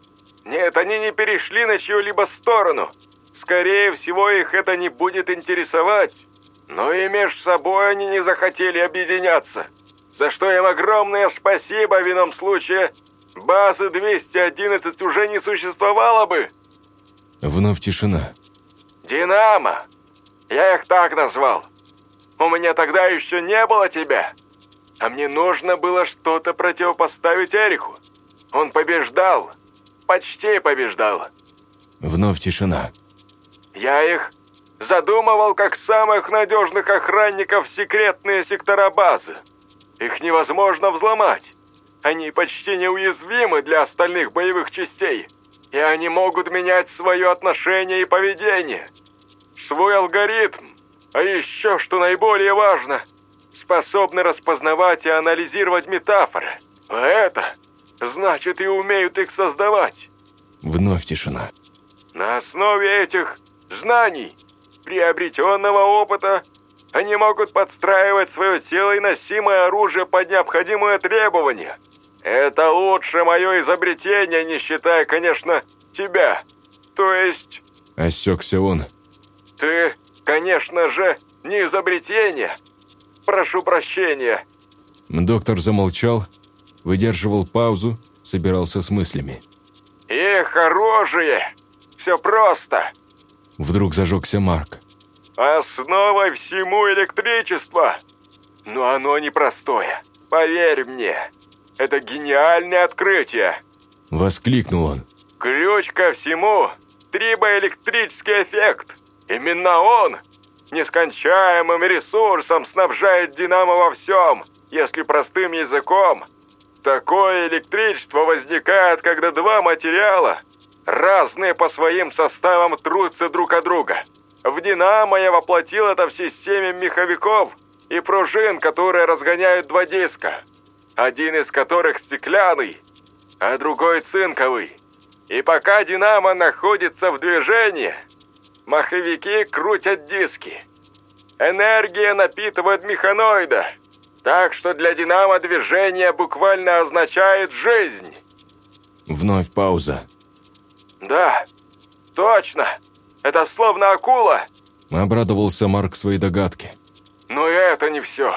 Speaker 2: они не перешли на чью-либо сторону. Скорее всего, их это не будет интересовать. Но и между собой они не захотели объединяться. За что им огромное спасибо. В ином случае базы 211 уже не существовало бы».
Speaker 4: Вновь тишина.
Speaker 2: «Динамо! Я их так назвал. У меня тогда еще не было тебя. А мне нужно было что-то противопоставить Эриху. Он побеждал. Почти побеждал.
Speaker 4: Вновь тишина.
Speaker 2: Я их задумывал как самых надежных охранников в секретные сектора базы. Их невозможно взломать. Они почти неуязвимы для остальных боевых частей. И они могут менять свое отношение и поведение. Свой алгоритм. А еще, что наиболее важно, способны распознавать и анализировать метафоры. А это значит и умеют их создавать.
Speaker 4: Вновь тишина.
Speaker 2: На основе этих знаний, приобретенного опыта, они могут подстраивать свое тело и носимое оружие под необходимые требования. Это лучшее мое изобретение, не считая, конечно, тебя. То есть...
Speaker 4: Осекся он.
Speaker 2: Ты, конечно же, не изобретение. Прошу прощения.
Speaker 4: Доктор замолчал, выдерживал паузу, собирался с мыслями.
Speaker 2: Их оружие. Все просто.
Speaker 4: Вдруг зажегся Марк.
Speaker 2: Основой всему электричество. Но оно непростое. Поверь мне. Это гениальное открытие.
Speaker 4: Воскликнул он.
Speaker 2: Ключ ко всему – трибоэлектрический эффект. Именно он нескончаемым ресурсом снабжает динамо во всем, если простым языком. Такое электричество возникает, когда два материала, разные по своим составам, трутся друг от друга. В динамо я воплотил это в системе меховиков и пружин, которые разгоняют два диска. Один из которых стеклянный, а другой цинковый. И пока динамо находится в движении, маховики крутят диски. Энергия напитывает механоида, так что для динамо движение буквально означает жизнь.
Speaker 4: Вновь пауза.
Speaker 2: Да, точно. Это словно акула.
Speaker 4: Обрадовался Марк своей догадке.
Speaker 2: Но это не все.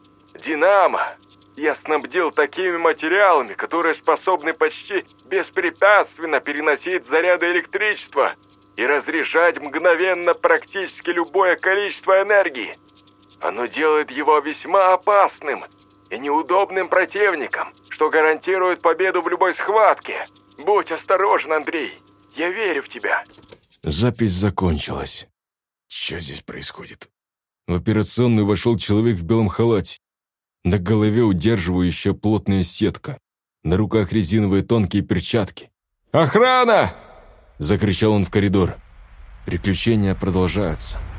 Speaker 2: Динамо я снабдил такими материалами, которые способны почти беспрепятственно переносить заряды электричества и разряжать мгновенно практически любое количество энергии. Оно делает его весьма опасным и неудобным противником, что гарантирует победу в любой схватке. Будь осторожен, Андрей. Я верю в тебя.
Speaker 4: Запись закончилась.
Speaker 3: Что здесь происходит?
Speaker 4: В операционную вошел человек в белом халате. На голове удерживающая плотная сетка. На руках резиновые тонкие перчатки. «Охрана!» – закричал он в коридор. Приключения продолжаются.